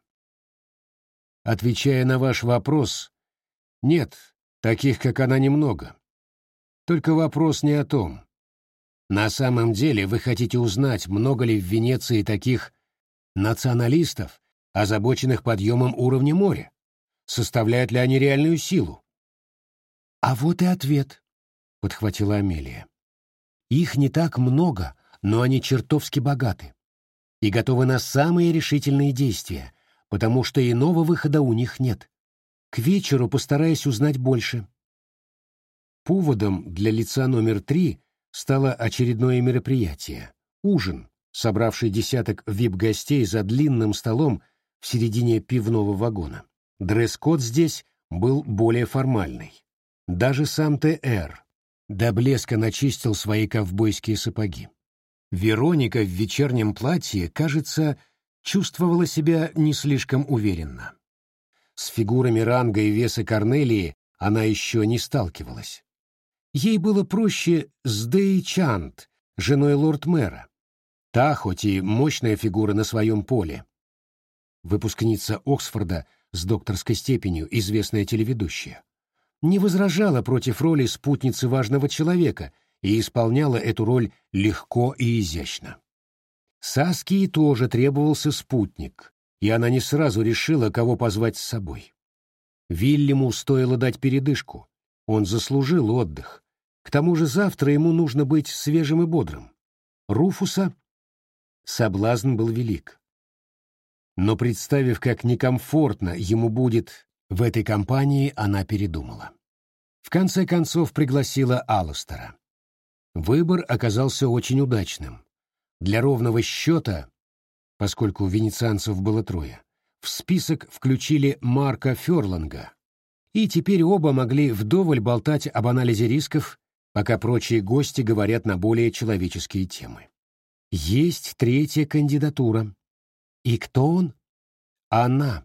«Отвечая на ваш вопрос, нет, таких, как она, немного. Только вопрос не о том. На самом деле вы хотите узнать, много ли в Венеции таких националистов, озабоченных подъемом уровня моря? Составляют ли они реальную силу?» «А вот и ответ», — подхватила Амелия. «Их не так много, но они чертовски богаты и готовы на самые решительные действия, потому что иного выхода у них нет. К вечеру постараюсь узнать больше». Поводом для лица номер 3 стало очередное мероприятие — ужин, собравший десяток вип-гостей за длинным столом в середине пивного вагона. Дресс-код здесь был более формальный. Даже сам Т.Р. до блеска начистил свои ковбойские сапоги. Вероника в вечернем платье, кажется, чувствовала себя не слишком уверенно. С фигурами ранга и веса Корнелии она еще не сталкивалась. Ей было проще с Дэй Чант, женой лорд-мэра. Та, хоть и мощная фигура на своем поле. Выпускница Оксфорда с докторской степенью, известная телеведущая, не возражала против роли спутницы важного человека и исполняла эту роль легко и изящно. Саскии тоже требовался спутник, и она не сразу решила, кого позвать с собой. Вильяму стоило дать передышку, он заслужил отдых. К тому же завтра ему нужно быть свежим и бодрым. Руфуса соблазн был велик. Но, представив, как некомфортно ему будет в этой компании, она передумала. В конце концов пригласила Алластера. Выбор оказался очень удачным. Для ровного счета, поскольку венецианцев было 3, в список включили Марка Ферланга, и теперь оба могли вдоволь болтать об анализе рисков, пока прочие гости говорят на более человеческие темы. Есть 3-я кандидатура. И кто он? Она.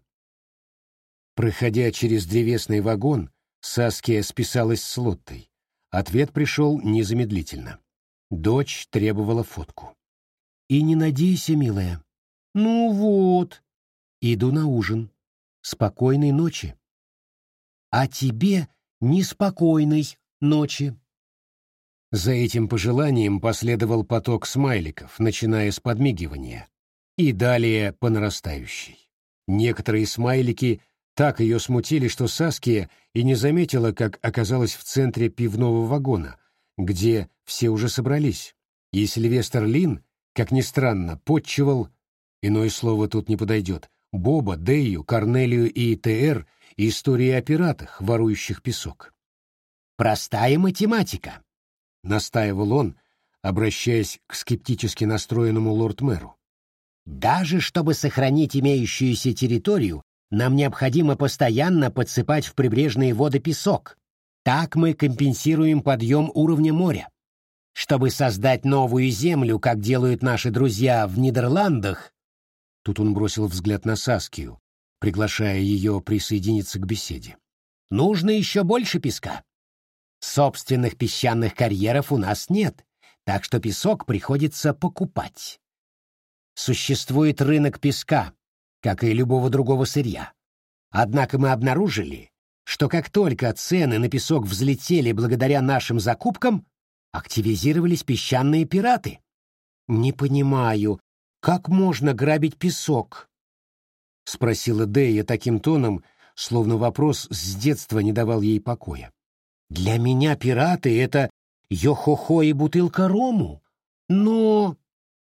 Проходя через древесный вагон, Саския списалась с Лоттой. Ответ пришел незамедлительно. Дочь требовала фотку. «И не надейся, милая». «Ну вот». «Иду на ужин. Спокойной ночи». «А тебе неспокойной ночи». За этим пожеланием последовал поток смайликов, начиная с подмигивания, и далее по нарастающей. Некоторые смайлики так ее смутили, что Саския и не заметила, как оказалась в центре пивного вагона, где все уже собрались, и Сильвестр Лин, как ни странно, подчивал, иное слово тут не подойдет, Боба, Дэю, Корнелию и ТР истории о пиратах, ворующих песок. «Простая математика», — настаивал он, обращаясь к скептически настроенному лорд-мэру. «Даже чтобы сохранить имеющуюся территорию, нам необходимо постоянно подсыпать в прибрежные воды песок. Так мы компенсируем подъем уровня моря. Чтобы создать новую землю, как делают наши друзья в Нидерландах...» Тут он бросил взгляд на Саскию, приглашая ее присоединиться к беседе. «Нужно еще больше песка. Собственных песчаных карьеров у нас нет, так что песок приходится покупать. Существует рынок песка, как и любого другого сырья. Однако мы обнаружили, что как только цены на песок взлетели благодаря нашим закупкам, активизировались песчаные пираты. «Не понимаю, как можно грабить песок?» — спросила Дэя таким тоном, словно вопрос с детства не давал ей покоя. «Для меня пираты — это йо-хо-хо и бутылка рому. Но...»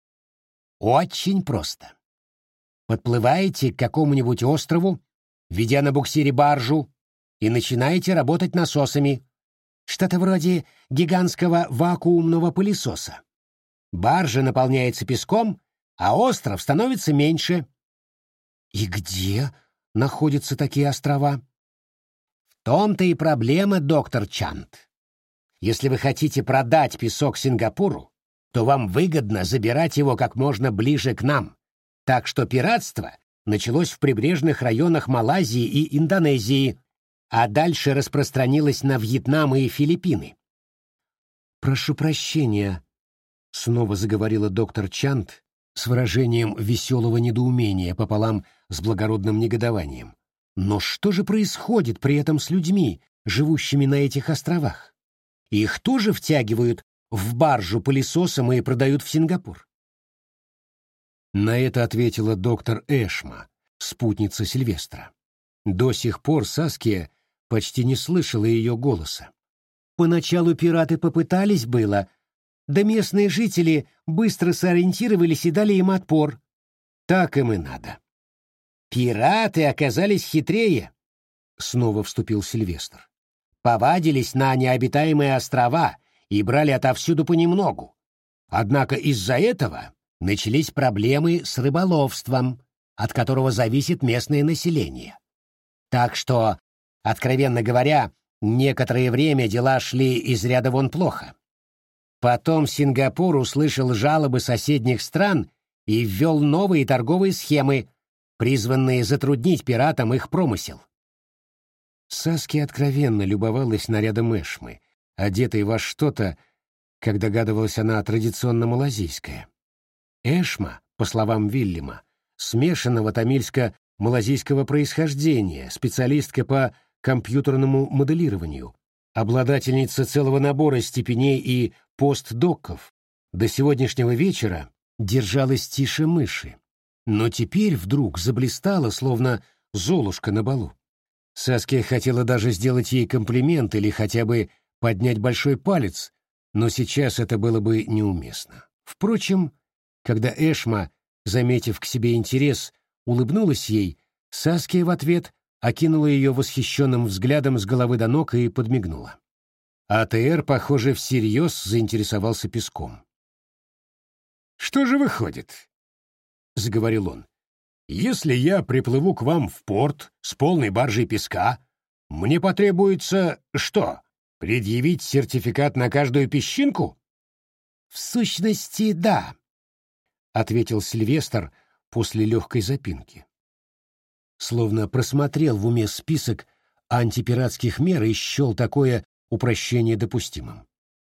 «Очень просто. Подплываете к какому-нибудь острову, ведя на буксире баржу, и начинаете работать насосами. Что-то вроде гигантского вакуумного пылесоса. Баржа наполняется песком, а остров становится меньше». «И где находятся такие острова?» «В том-то и проблема, доктор Чант. Если вы хотите продать песок Сингапуру, то вам выгодно забирать его как можно ближе к нам. Так что пиратство началось в прибрежных районах Малайзии и Индонезии, а дальше распространилось на Вьетнам и Филиппины». «Прошу прощения», — снова заговорила доктор Чант с выражением веселого недоумения пополам с благородным негодованием. «Но что же происходит при этом с людьми, живущими на этих островах? Их тоже втягивают в баржу пылесосом и продают в Сингапур?» На это ответила доктор Эшма, спутница Сильвестра. До сих пор Саския почти не слышала ее голоса. «Поначалу пираты попытались было, да местные жители быстро сориентировались и дали им отпор. Так им и надо». «Пираты оказались хитрее», — снова вступил Сильвестр. «Повадились на необитаемые острова и брали отовсюду понемногу. Однако из-за этого начались проблемы с рыболовством, от которого зависит местное население. Так что, откровенно говоря, некоторое время дела шли из ряда вон плохо. Потом Сингапур услышал жалобы соседних стран и ввел новые торговые схемы, призванные затруднить пиратам их промысел». Саски откровенно любовалась нарядом Эшмы, одетой во что-то, как догадывалась она, традиционно малазийское. Эшма, по словам Вильяма, смешанного тамильско-малазийского происхождения, специалистка по компьютерному моделированию, обладательница целого набора степеней и постдоков, до сегодняшнего вечера держалась тише мыши, но теперь вдруг заблистала, словно золушка на балу. Саския хотела даже сделать ей комплимент или хотя бы поднять большой палец, но сейчас это было бы неуместно. Впрочем, когда Эшма, заметив к себе интерес, улыбнулась ей, Саския в ответ окинула ее восхищенным взглядом с головы до ног и подмигнула. АТР, похоже, всерьез заинтересовался песком. «Что же выходит?» — заговорил он. «Если я приплыву к вам в порт с полной баржей песка, мне потребуется что, предъявить сертификат на каждую песчинку?» «В сущности, да», — ответил Сильвестр после легкой запинки. Словно просмотрел в уме список антипиратских мер и счел такое упрощение допустимым.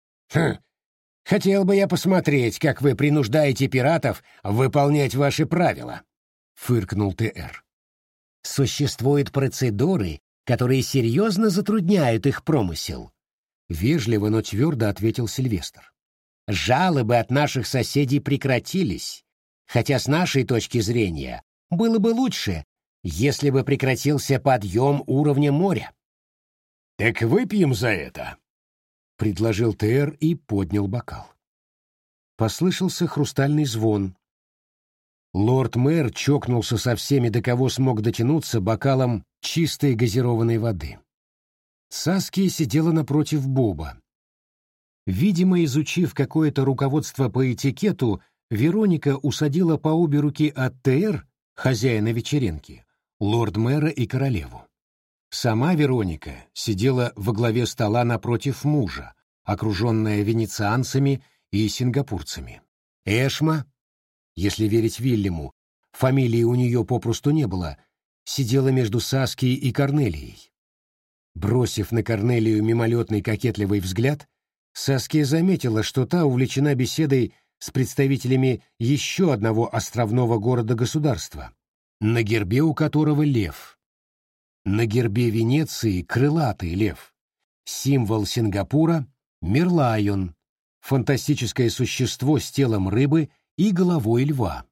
Хотел бы я посмотреть, как вы принуждаете пиратов выполнять ваши правила», — фыркнул ТР. «Существуют процедуры, которые серьезно затрудняют их промысел», — вежливо, но твердо ответил Сильвестр. «Жалобы от наших соседей прекратились, хотя с нашей точки зрения было бы лучше, если бы прекратился подъем уровня моря. «Так выпьем за это», — предложил ТР и поднял бокал. Послышался хрустальный звон. Лорд-мэр чокнулся со всеми, до кого смог дотянуться, бокалом чистой газированной воды. Саския сидела напротив Боба. Видимо, изучив какое-то руководство по этикету, Вероника усадила по обе руки от ТР, хозяина вечеринки, лорд-мэра и королеву. Сама Вероника сидела во главе стола напротив мужа, окруженная венецианцами и сингапурцами. Эшма, если верить Вильяму, фамилии у нее попросту не было, сидела между Саскией и Корнелией. Бросив на Корнелию мимолетный кокетливый взгляд, Саския заметила, что та увлечена беседой с представителями еще одного островного города-государства, на гербе у которого лев. На гербе Венеции крылатый лев. Символ Сингапура — мерлайон, фантастическое существо с телом рыбы и головой льва.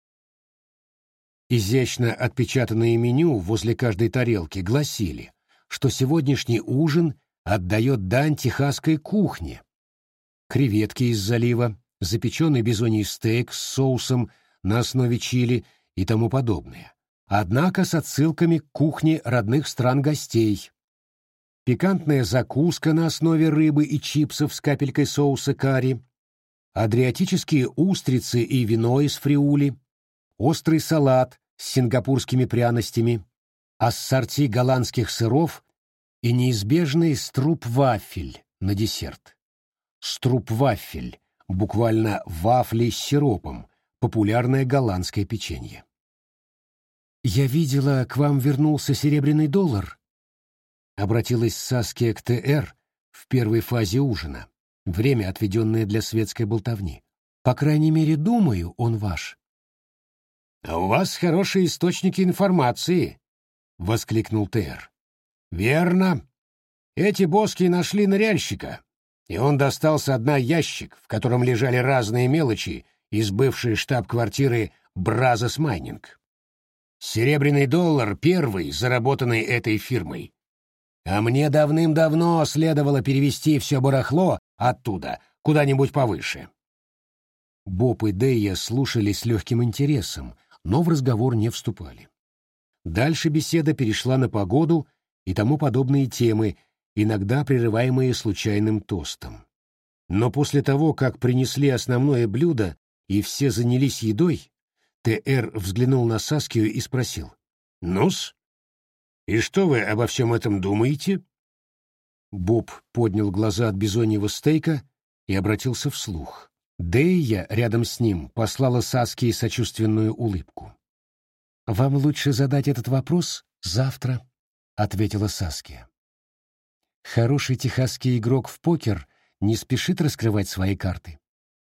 Изящно отпечатанные меню возле каждой тарелки гласили, что сегодняшний ужин отдает дань техасской кухне. Креветки из залива, запеченный бизоний стейк с соусом на основе чили и тому подобное. Однако с отсылками к кухне родных стран гостей. Пикантная закуска на основе рыбы и чипсов с капелькой соуса карри, адриатические устрицы и вино из фриули, острый салат с сингапурскими пряностями, ассорти голландских сыров и неизбежный струпвафель на десерт. Струпвафель, буквально вафли с сиропом, популярное голландское печенье. «Я видела, к вам вернулся серебряный доллар», — обратилась Саския к ТР в первой фазе ужина, время, отведенное для светской болтовни. «По крайней мере, думаю, он ваш». «А у вас хорошие источники информации», — воскликнул ТР. «Верно. Эти боски нашли ныряльщика, и он достал со дна ящик, в котором лежали разные мелочи из бывшей штаб-квартиры Бразос Майнинг. Серебряный доллар первый, заработанный этой фирмой. А мне давным-давно следовало перевести все барахло оттуда куда-нибудь повыше». Боб и Дэйя слушали с легким интересом, но в разговор не вступали. Дальше беседа перешла на погоду и тому подобные темы, иногда прерываемые случайным тостом. Но после того, как принесли основное блюдо и все занялись едой, ТР взглянул на Саскию и спросил: «Ну-с, и что вы обо всем этом думаете?» Боб поднял глаза от бизоньего стейка и обратился вслух. Дэйя рядом с ним послала Саскии сочувственную улыбку. «Вам лучше задать этот вопрос завтра», — ответила Саския. «Хороший техасский игрок в покер не спешит раскрывать свои карты».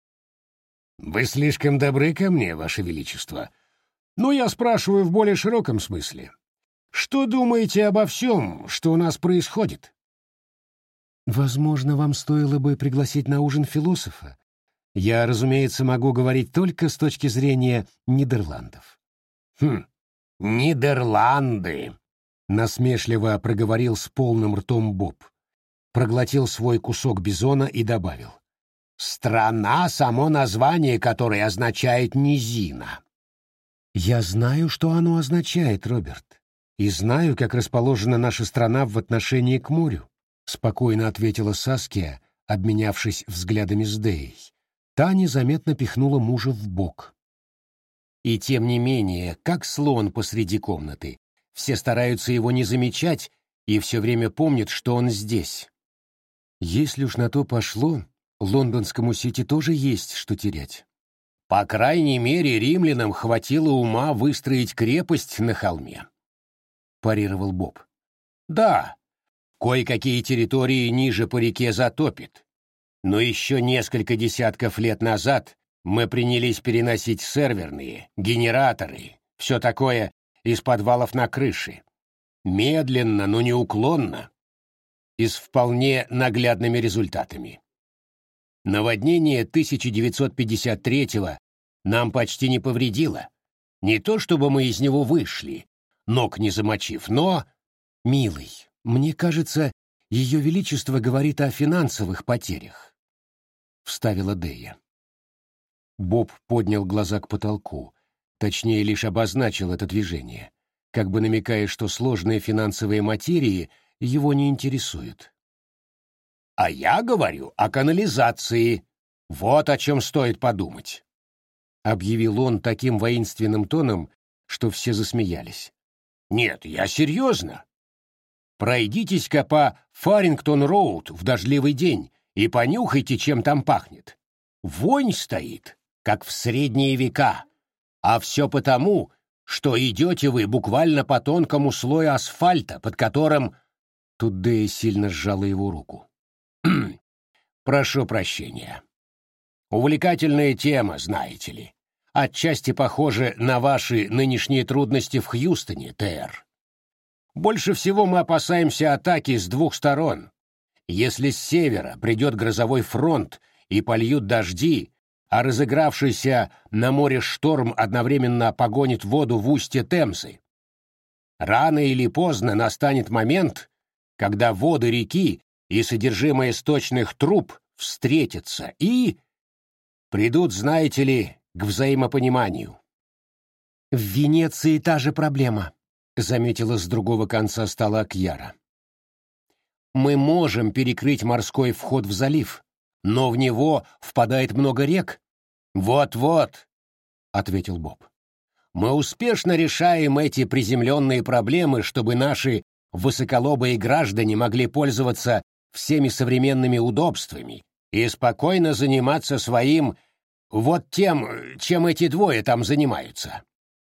«Вы слишком добры ко мне, Ваше Величество. Но я спрашиваю в более широком смысле. Что думаете обо всем, что у нас происходит?» «Возможно, вам стоило бы пригласить на ужин философа. Я, разумеется, могу говорить только с точки зрения Нидерландов». «Нидерланды», — насмешливо проговорил с полным ртом Боб. Проглотил свой кусок бизона и добавил: «Страна, само название которой означает низина». «Я знаю, что оно означает, Роберт, и знаю, как расположена наша страна в отношении к морю», — спокойно ответила Саския, обменявшись взглядами с Дэей. Та незаметно пихнула мужа в бок. И тем не менее, как слон посреди комнаты, все стараются его не замечать и все время помнят, что он здесь. Если уж на то пошло, лондонскому Сити тоже есть что терять. По крайней мере, римлянам хватило ума выстроить крепость на холме, парировал Боб. Да, кое-какие территории ниже по реке затопит, но еще несколько десятков лет назад мы принялись переносить серверные, генераторы, все такое из подвалов на крыши. Медленно, но неуклонно, и с вполне наглядными результатами. Наводнение 1953-го нам почти не повредило. Не то чтобы мы из него вышли, ног не замочив, но... Милый, мне кажется, Ее Величество говорит о финансовых потерях, — вставила Дея. Боб поднял глаза к потолку, точнее лишь обозначил это движение, как бы намекая, что сложные финансовые материи его не интересуют. А я говорю о канализации. Вот о чем стоит подумать, — объявил он таким воинственным тоном, что все засмеялись. Нет, я серьезно. Пройдитесь-ка по Фарингтон-роуд в дождливый день и понюхайте, чем там пахнет. Вонь стоит, как в средние века, а все потому, что идете вы буквально по тонкому слою асфальта, под которым... Тут Дэя сильно сжала его руку. Прошу прощения. Увлекательная тема, знаете ли. Отчасти похоже на ваши нынешние трудности в Хьюстоне, ТР. Больше всего мы опасаемся атаки с двух сторон. Если с севера придет грозовой фронт и польют дожди, а разыгравшийся на море шторм одновременно погонит воду в устье Темзы, рано или поздно настанет момент, когда воды реки и содержимое сточных труб встретятся и придут, знаете ли, к взаимопониманию. В Венеции та же проблема, — заметила с другого конца стола Кьяра. Мы можем перекрыть морской вход в залив, но в него впадает много рек. Вот-вот, — ответил Боб. Мы успешно решаем эти приземленные проблемы, чтобы наши высоколобые граждане могли пользоваться всеми современными удобствами и спокойно заниматься своим вот тем, чем эти двое там занимаются.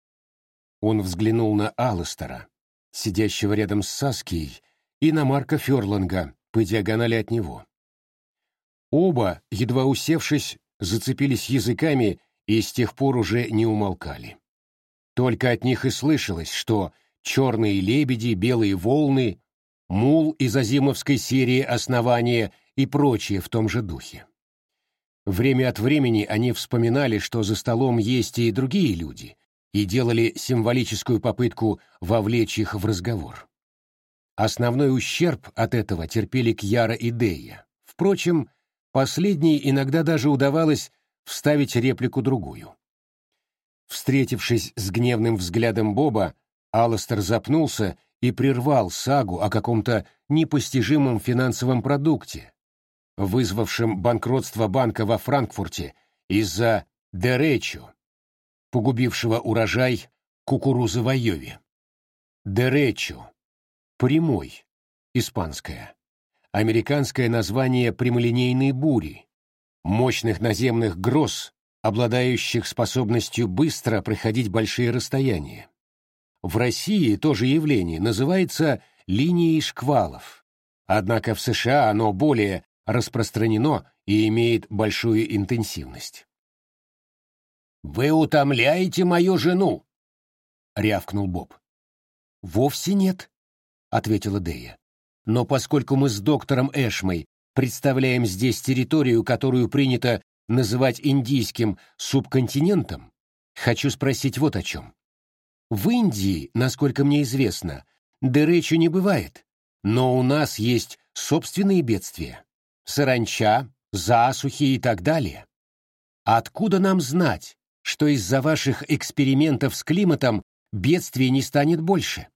Он взглянул на Алластера, сидящего рядом с Саскией, и на Марка Фёрланга по диагонали от него. Оба, едва усевшись, зацепились языками и с тех пор уже не умолкали. Только от них и слышалось, что «Черные лебеди», «Белые волны», «Мул» из азимовской серии «Основание» и прочее в том же духе. Время от времени они вспоминали, что за столом есть и другие люди, и делали символическую попытку вовлечь их в разговор. Основной ущерб от этого терпели Кьяра и Дея. Впрочем, последней иногда даже удавалось вставить реплику другую. Встретившись с гневным взглядом Боба, Алластер запнулся и прервал сагу о каком-то непостижимом финансовом продукте, вызвавшем банкротство банка во Франкфурте из-за деречо, погубившего урожай кукурузы в Айове. Деречо — прямой, испанское. Американское название прямолинейной бури, мощных наземных гроз, обладающих способностью быстро проходить большие расстояния. В России то же явление называется линией шквалов, однако в США оно более распространено и имеет большую интенсивность. «Вы утомляете мою жену!» — рявкнул Боб. «Вовсе нет», — ответила Дея. «Но поскольку мы с доктором Эшмой представляем здесь территорию, которую принято называть индийским субконтинентом, хочу спросить вот о чем. В Индии, насколько мне известно, деречо не бывает, но у нас есть собственные бедствия. Саранча, засухи и так далее. Откуда нам знать, что из-за ваших экспериментов с климатом бедствий не станет больше?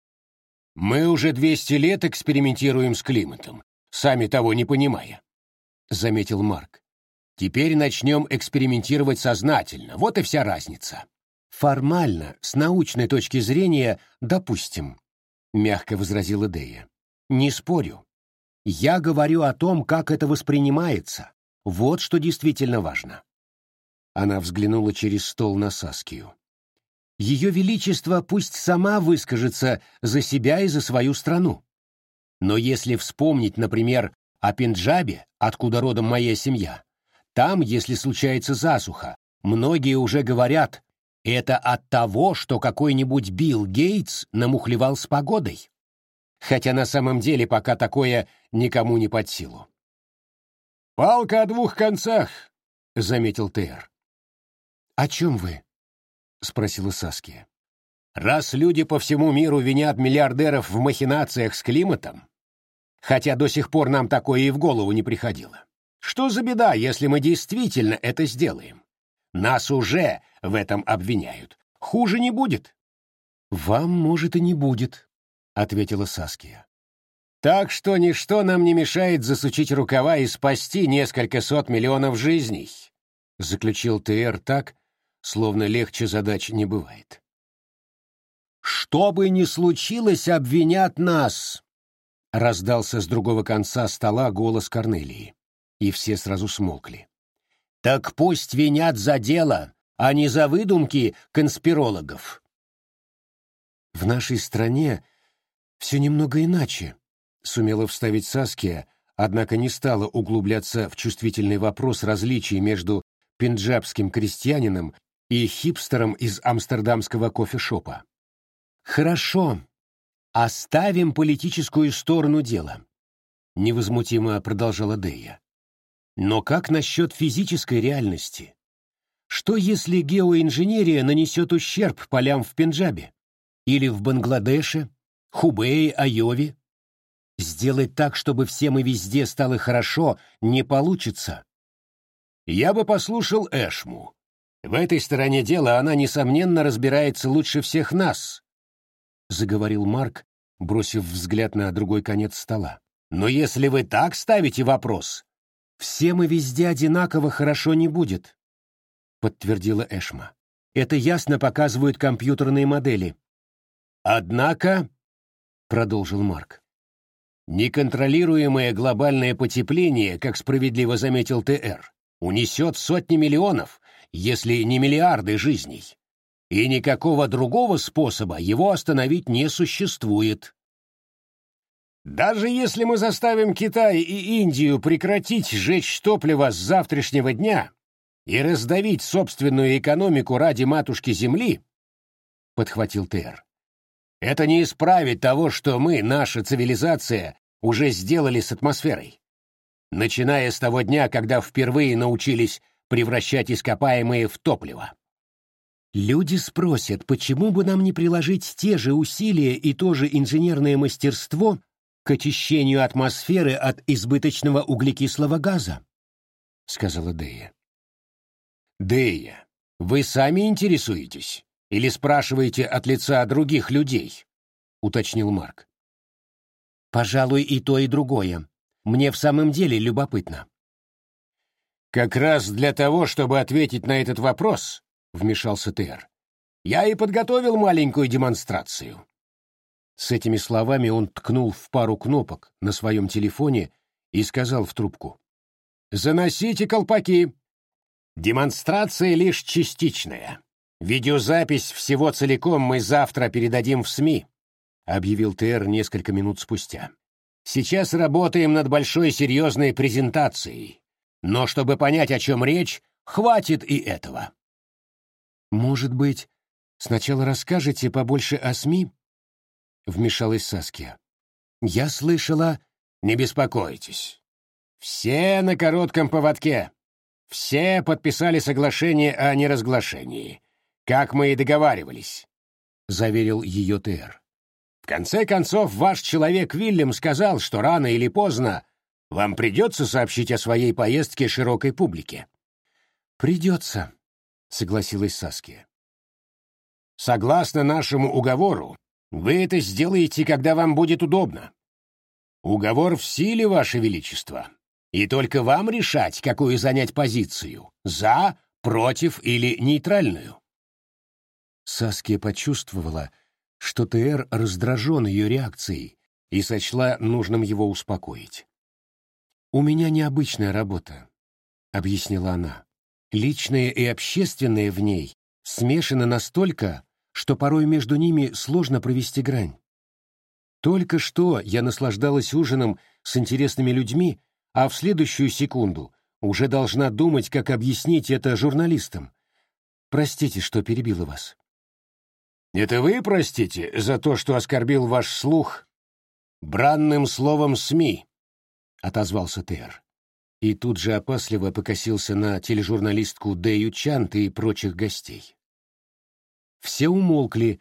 Мы уже 200 лет экспериментируем с климатом, сами того не понимая, — заметил Марк. Теперь начнем экспериментировать сознательно, вот и вся разница. Формально, с научной точки зрения, допустим, — мягко возразила Дея. Не спорю. Я говорю о том, как это воспринимается. Вот что действительно важно. Она взглянула через стол на Саскию. Ее Величество пусть сама выскажется за себя и за свою страну. Но если вспомнить, например, о Пенджабе, откуда родом моя семья, там, если случается засуха, многие уже говорят, это от того, что какой-нибудь Билл Гейтс намухлевал с погодой. Хотя на самом деле пока такое никому не под силу. «Палка о двух концах», — заметил Тейр. «О чем вы?» — спросила Саския. Раз люди по всему миру винят миллиардеров в махинациях с климатом, хотя до сих пор нам такое и в голову не приходило, что за беда, если мы действительно это сделаем? Нас уже в этом обвиняют. Хуже не будет. «Вам, может, и не будет», — ответила Саския. Так что ничто нам не мешает засучить рукава и спасти несколько сот миллионов жизней», — заключил ТР так, словно легче задач не бывает. «Что бы ни случилось, обвинят нас!» — раздался с другого конца стола голос Корнелии, и все сразу смолкли. «Так пусть винят за дело, а не за выдумки конспирологов». «В нашей стране все немного иначе», — сумела вставить Саския, однако не стала углубляться в чувствительный вопрос различий между пенджабским крестьянином и хипстером из амстердамского кофешопа. «Хорошо, оставим политическую сторону дела», — невозмутимо продолжала Дея. «Но как насчет физической реальности? Что если геоинженерия нанесет ущерб полям в Пенджабе? Или в Бангладеше, Хубее, Айове? Сделать так, чтобы всем и везде стало хорошо, не получится». «Я бы послушал Эшму. В этой стороне дела она, несомненно, разбирается лучше всех нас», — заговорил Марк, бросив взгляд на другой конец стола. «Но если вы так ставите вопрос...» «Всем и везде одинаково хорошо не будет», — подтвердила Эшма. «Это ясно показывают компьютерные модели». «Однако», — продолжил Марк, «неконтролируемое глобальное потепление, как справедливо заметил ТР, унесет сотни миллионов, если не миллиарды жизней, и никакого другого способа его остановить не существует. Даже если мы заставим Китай и Индию прекратить жечь топливо с завтрашнего дня и раздавить собственную экономику ради матушки Земли, — подхватил ТР, — это не исправит того, что мы, наша цивилизация, уже сделали с атмосферой. Начиная с того дня, когда впервые научились превращать ископаемые в топливо. Люди спросят, почему бы нам не приложить те же усилия и то же инженерное мастерство к очищению атмосферы от избыточного углекислого газа, — сказала Дея. «Дея, вы сами интересуетесь или спрашиваете от лица других людей?» — уточнил Марк. «Пожалуй, и то, и другое. Мне в самом деле любопытно». «Как раз для того, чтобы ответить на этот вопрос, — вмешался ТР, — я и подготовил маленькую демонстрацию». С этими словами он ткнул в пару кнопок на своем телефоне и сказал в трубку: «Заносите колпаки. Демонстрация лишь частичная. Видеозапись всего целиком мы завтра передадим в СМИ», — объявил ТР несколько минут спустя. «Сейчас работаем над большой серьезной презентацией, но чтобы понять, о чем речь, хватит и этого». «Может быть, сначала расскажете побольше о СМИ?» — вмешалась Саския. «Я слышала...» «Не беспокойтесь. Все на коротком поводке. Все подписали соглашение о неразглашении, как мы и договаривались», — заверил ее ТР. «В конце концов, ваш человек Вильям сказал, что рано или поздно вам придется сообщить о своей поездке широкой публике». «Придется», — согласилась Саския. «Согласно нашему уговору, вы это сделаете, когда вам будет удобно. Уговор в силе, Ваше Величество, и только вам решать, какую занять позицию — за, против или нейтральную». Саския почувствовала, что ТР раздражен ее реакцией, и сочла нужным его успокоить. «У меня необычная работа», — объяснила она. «Личное и общественное в ней смешано настолько, что порой между ними сложно провести грань. Только что я наслаждалась ужином с интересными людьми, а в следующую секунду уже должна думать, как объяснить это журналистам. Простите, что перебила вас». «Это вы простите за то, что оскорбил ваш слух бранным словом СМИ», — отозвался ТР. И тут же опасливо покосился на тележурналистку Дэю Чант и прочих гостей. Все умолкли,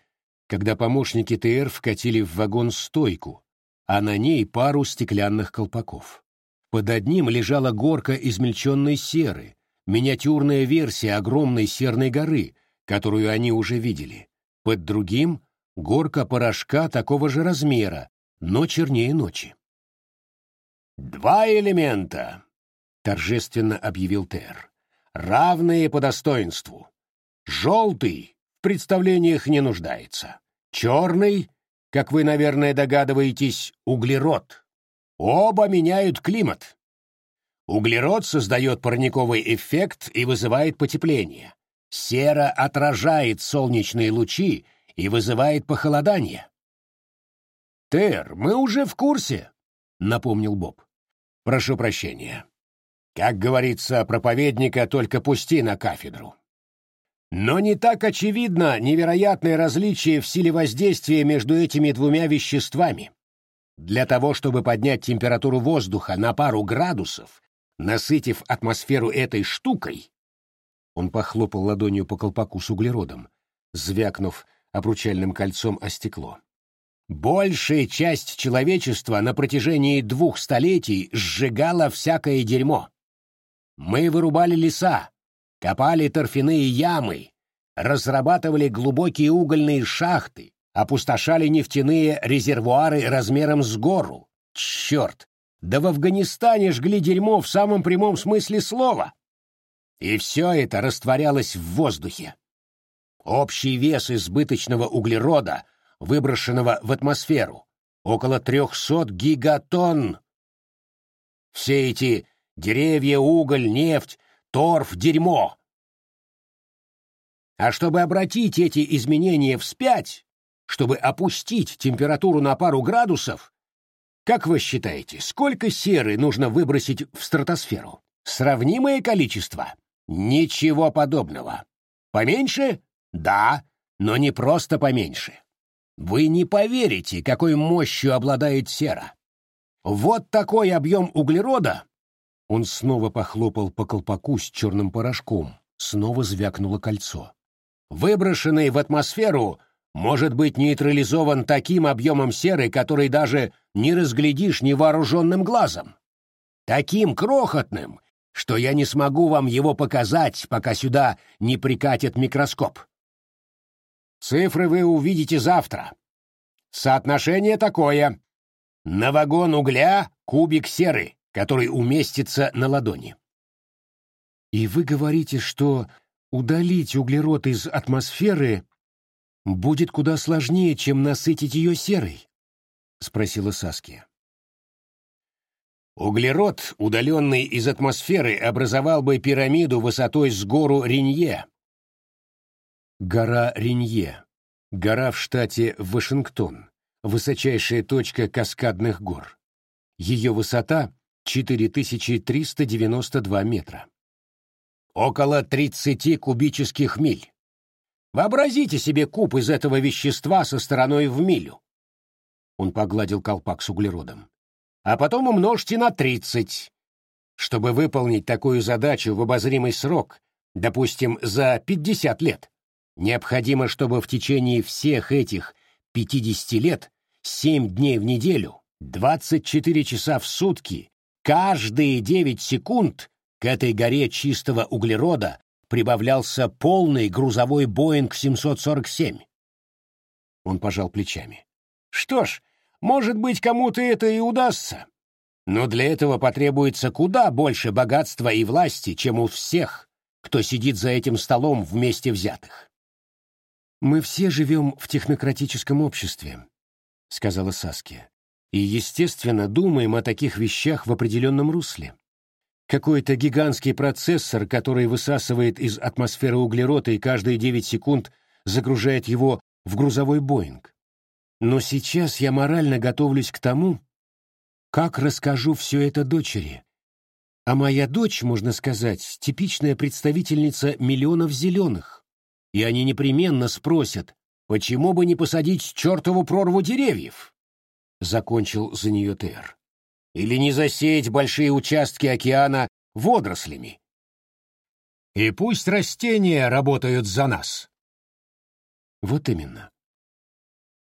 когда помощники ТР вкатили в вагон стойку, а на ней пару стеклянных колпаков. Под одним лежала горка измельченной серы, миниатюрная версия огромной серной горы, которую они уже видели. Под другим — горка порошка такого же размера, но чернее ночи. «Два элемента», — торжественно объявил ТР, — «равные по достоинству. Желтый в представлениях не нуждается. Черный, как вы, наверное, догадываетесь, углерод. Оба меняют климат. Углерод создает парниковый эффект и вызывает потепление. Сера отражает солнечные лучи и вызывает похолодание». «Тер, мы уже в курсе», — напомнил Боб. «Прошу прощения. Как говорится, проповедника только пусти на кафедру». Но не так очевидно невероятное различие в силе воздействия между этими двумя веществами. Для того, чтобы поднять температуру воздуха на пару градусов, насытив атмосферу этой штукой, он похлопал ладонью по колпаку с углеродом, звякнув обручальным кольцом о стекло. Большая часть человечества на протяжении 2 столетий сжигала всякое дерьмо. Мы вырубали леса, копали торфяные ямы, разрабатывали глубокие угольные шахты, опустошали нефтяные резервуары размером с гору. Черт! Да в Афганистане жгли дерьмо в самом прямом смысле слова. И все это растворялось в воздухе. Общий вес избыточного углерода, выброшенного в атмосферу, около 300 гигатонн. Все эти деревья, уголь, нефть, торф, дерьмо. А чтобы обратить эти изменения вспять, чтобы опустить температуру на пару градусов, как вы считаете, сколько серы нужно выбросить в стратосферу? Сравнимое количество? Ничего подобного. Поменьше? Да, но не просто поменьше. Вы не поверите, какой мощью обладает сера. Вот такой объем углерода. Он снова похлопал по колпаку с черным порошком, снова звякнуло кольцо. Выброшенный в атмосферу может быть нейтрализован таким объемом серы, который даже не разглядишь невооруженным глазом. Таким крохотным, что я не смогу вам его показать, пока сюда не прикатит микроскоп. Цифры вы увидите завтра. Соотношение такое. На вагон угля кубик серы, который уместится на ладони. И вы говорите, что удалить углерод из атмосферы будет куда сложнее, чем насытить ее серой? — спросила Саския. Углерод, удаленный из атмосферы, образовал бы пирамиду высотой с гору Ринье. Гора Ринье. Гора в штате Вашингтон. Высочайшая точка каскадных гор. Ее высота — 4392 метра. Около 30 кубических миль. Вообразите себе куб из этого вещества со стороной в милю. Он погладил колпак с углеродом. А потом умножьте на 30. Чтобы выполнить такую задачу в обозримый срок, допустим, за 50 лет, необходимо, чтобы в течение всех этих 50 лет, 7 дней в неделю, 24 часа в сутки, каждые 9 секунд к этой горе чистого углерода прибавлялся полный грузовой Боинг 747. Он пожал плечами. Что ж, может быть, кому-то это и удастся. Но для этого потребуется куда больше богатства и власти, чем у всех, кто сидит за этим столом вместе взятых. «Мы все живем в технократическом обществе», — сказала Саския, «и, естественно, думаем о таких вещах в определенном русле. Какой-то гигантский процессор, который высасывает из атмосферы углерод и каждые 9 секунд загружает его в грузовой Боинг. Но сейчас я морально готовлюсь к тому, как расскажу все это дочери. А моя дочь, можно сказать, типичная представительница миллионов зеленых. И они непременно спросят, почему бы не посадить чертову прорву деревьев? Закончил за нее ТР. Или не засеять большие участки океана водорослями. И пусть растения работают за нас. Вот именно.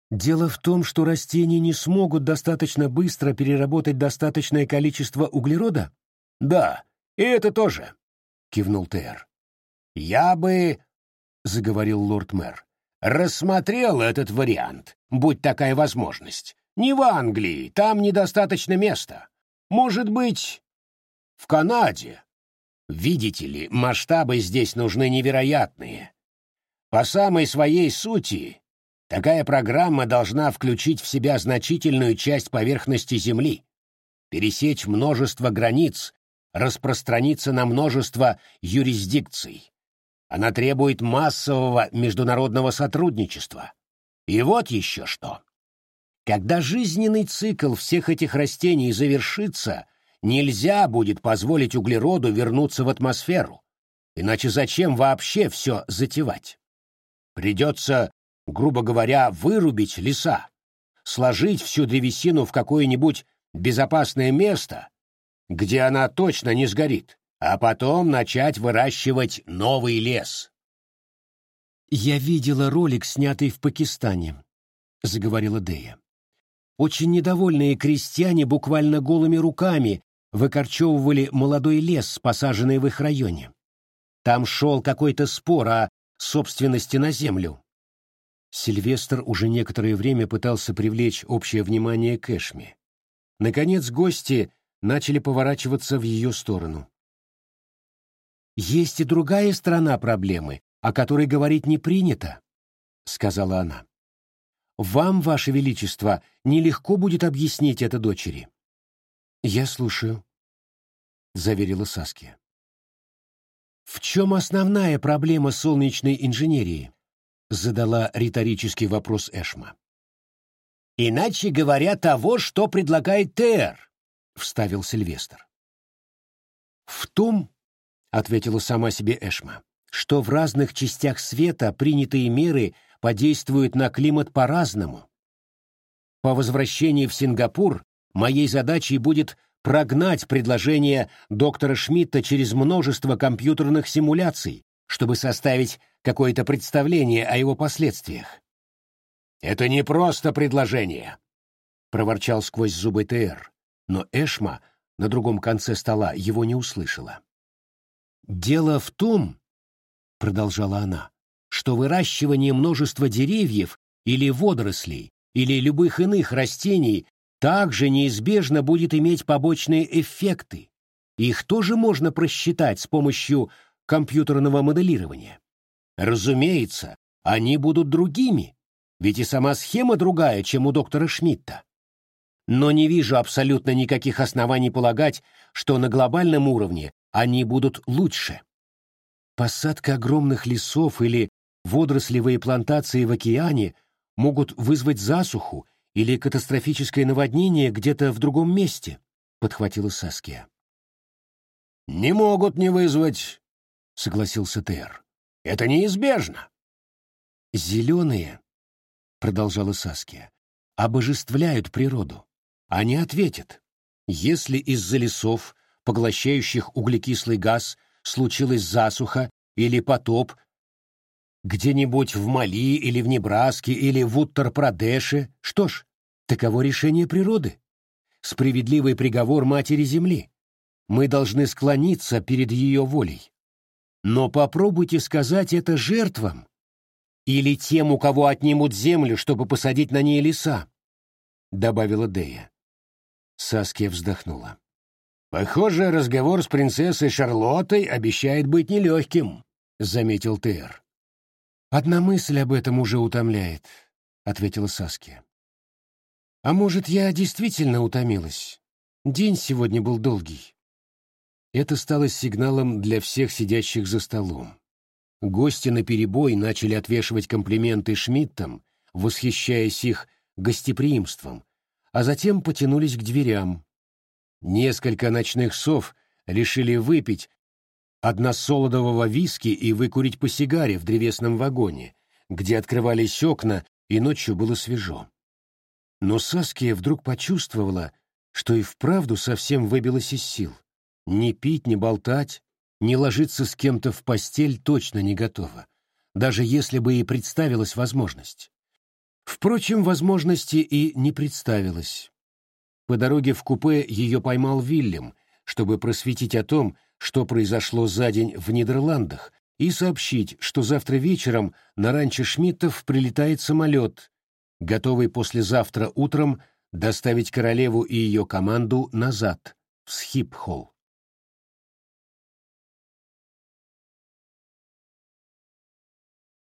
Дело в том, что растения не смогут достаточно быстро переработать достаточное количество углерода? Да, и это тоже, кивнул Тер. Я бы, заговорил лорд-мэр, рассмотрел этот вариант, будь такая возможность. Не в Англии, там недостаточно места. Может быть, в Канаде. Видите ли, масштабы здесь нужны невероятные. По самой своей сути, такая программа должна включить в себя значительную часть поверхности Земли, пересечь множество границ, распространиться на множество юрисдикций. Она требует массового международного сотрудничества. И вот еще что. Когда жизненный цикл всех этих растений завершится, нельзя будет позволить углероду вернуться в атмосферу, иначе зачем вообще все затевать? Придется, грубо говоря, вырубить леса, сложить всю древесину в какое-нибудь безопасное место, где она точно не сгорит, а потом начать выращивать новый лес. «Я видела ролик, снятый в Пакистане», — заговорила Дея. «Очень недовольные крестьяне буквально голыми руками выкорчевывали молодой лес, посаженный в их районе. Там шел какой-то спор о собственности на землю». Сильвестр уже некоторое время пытался привлечь общее внимание к Эшми. Наконец гости начали поворачиваться в ее сторону. «Есть и другая сторона проблемы, о которой говорить не принято», — сказала она. «Вам, Ваше Величество, нелегко будет объяснить это дочери». «Я слушаю», — заверила Саския. «В чем основная проблема солнечной инженерии?» — задала риторический вопрос Эшма. «Иначе говоря, того, что предлагает Тер», — вставил Сильвестр. «В том, — ответила сама себе Эшма, — что в разных частях света принятые меры подействуют на климат по-разному. По возвращении в Сингапур моей задачей будет прогнать предложение доктора Шмидта через множество компьютерных симуляций, чтобы составить какое-то представление о его последствиях». «Это не просто предложение», — проворчал сквозь зубы Тер, но Эшма на другом конце стола его не услышала. «Дело в том, — продолжала она, — что выращивание множества деревьев или водорослей или любых иных растений также неизбежно будет иметь побочные эффекты. Их тоже можно просчитать с помощью компьютерного моделирования. Разумеется, они будут другими, ведь и сама схема другая, чем у доктора Шмидта. Но не вижу абсолютно никаких оснований полагать, что на глобальном уровне они будут лучше. Посадка огромных лесов или водорослевые плантации в океане могут вызвать засуху или катастрофическое наводнение где-то в другом месте, — подхватила Саския. «Не могут не вызвать», — согласился Тер. «Это неизбежно». «Зеленые, — продолжала Саския, — обожествляют природу. Они ответят, если из-за лесов, поглощающих углекислый газ, случилась засуха или потоп где-нибудь в Мали или в Небраске или в Уттар-Прадеше, что ж, таково решение природы. Справедливый приговор Матери Земли. Мы должны склониться перед ее волей. Но попробуйте сказать это жертвам или тем, у кого отнимут землю, чтобы посадить на ней леса, — добавила Дея. Саския вздохнула. «Похоже, разговор с принцессой Шарлоттой обещает быть нелегким», — заметил Тер. «Одна мысль об этом уже утомляет», — ответила Саския. «А может, я действительно утомилась? День сегодня был долгий». Это стало сигналом для всех сидящих за столом. Гости наперебой начали отвешивать комплименты Шмидтам, восхищаясь их гостеприимством, а затем потянулись к дверям. Несколько ночных сов решили выпить односолодового виски и выкурить по сигаре в древесном вагоне, где открывались окна, и ночью было свежо. Но Саския вдруг почувствовала, что и вправду совсем выбилась из сил. Ни пить, ни болтать, ни ложиться с кем-то в постель точно не готова, даже если бы ей представилась возможность. Впрочем, возможности и не представилось. По дороге в купе ее поймал Вильям, чтобы просветить о том, что произошло за день в Нидерландах, и сообщить, что завтра вечером на ранчо Шмидтов прилетает самолет, готовый послезавтра утром доставить королеву и ее команду назад, в Схипхолл.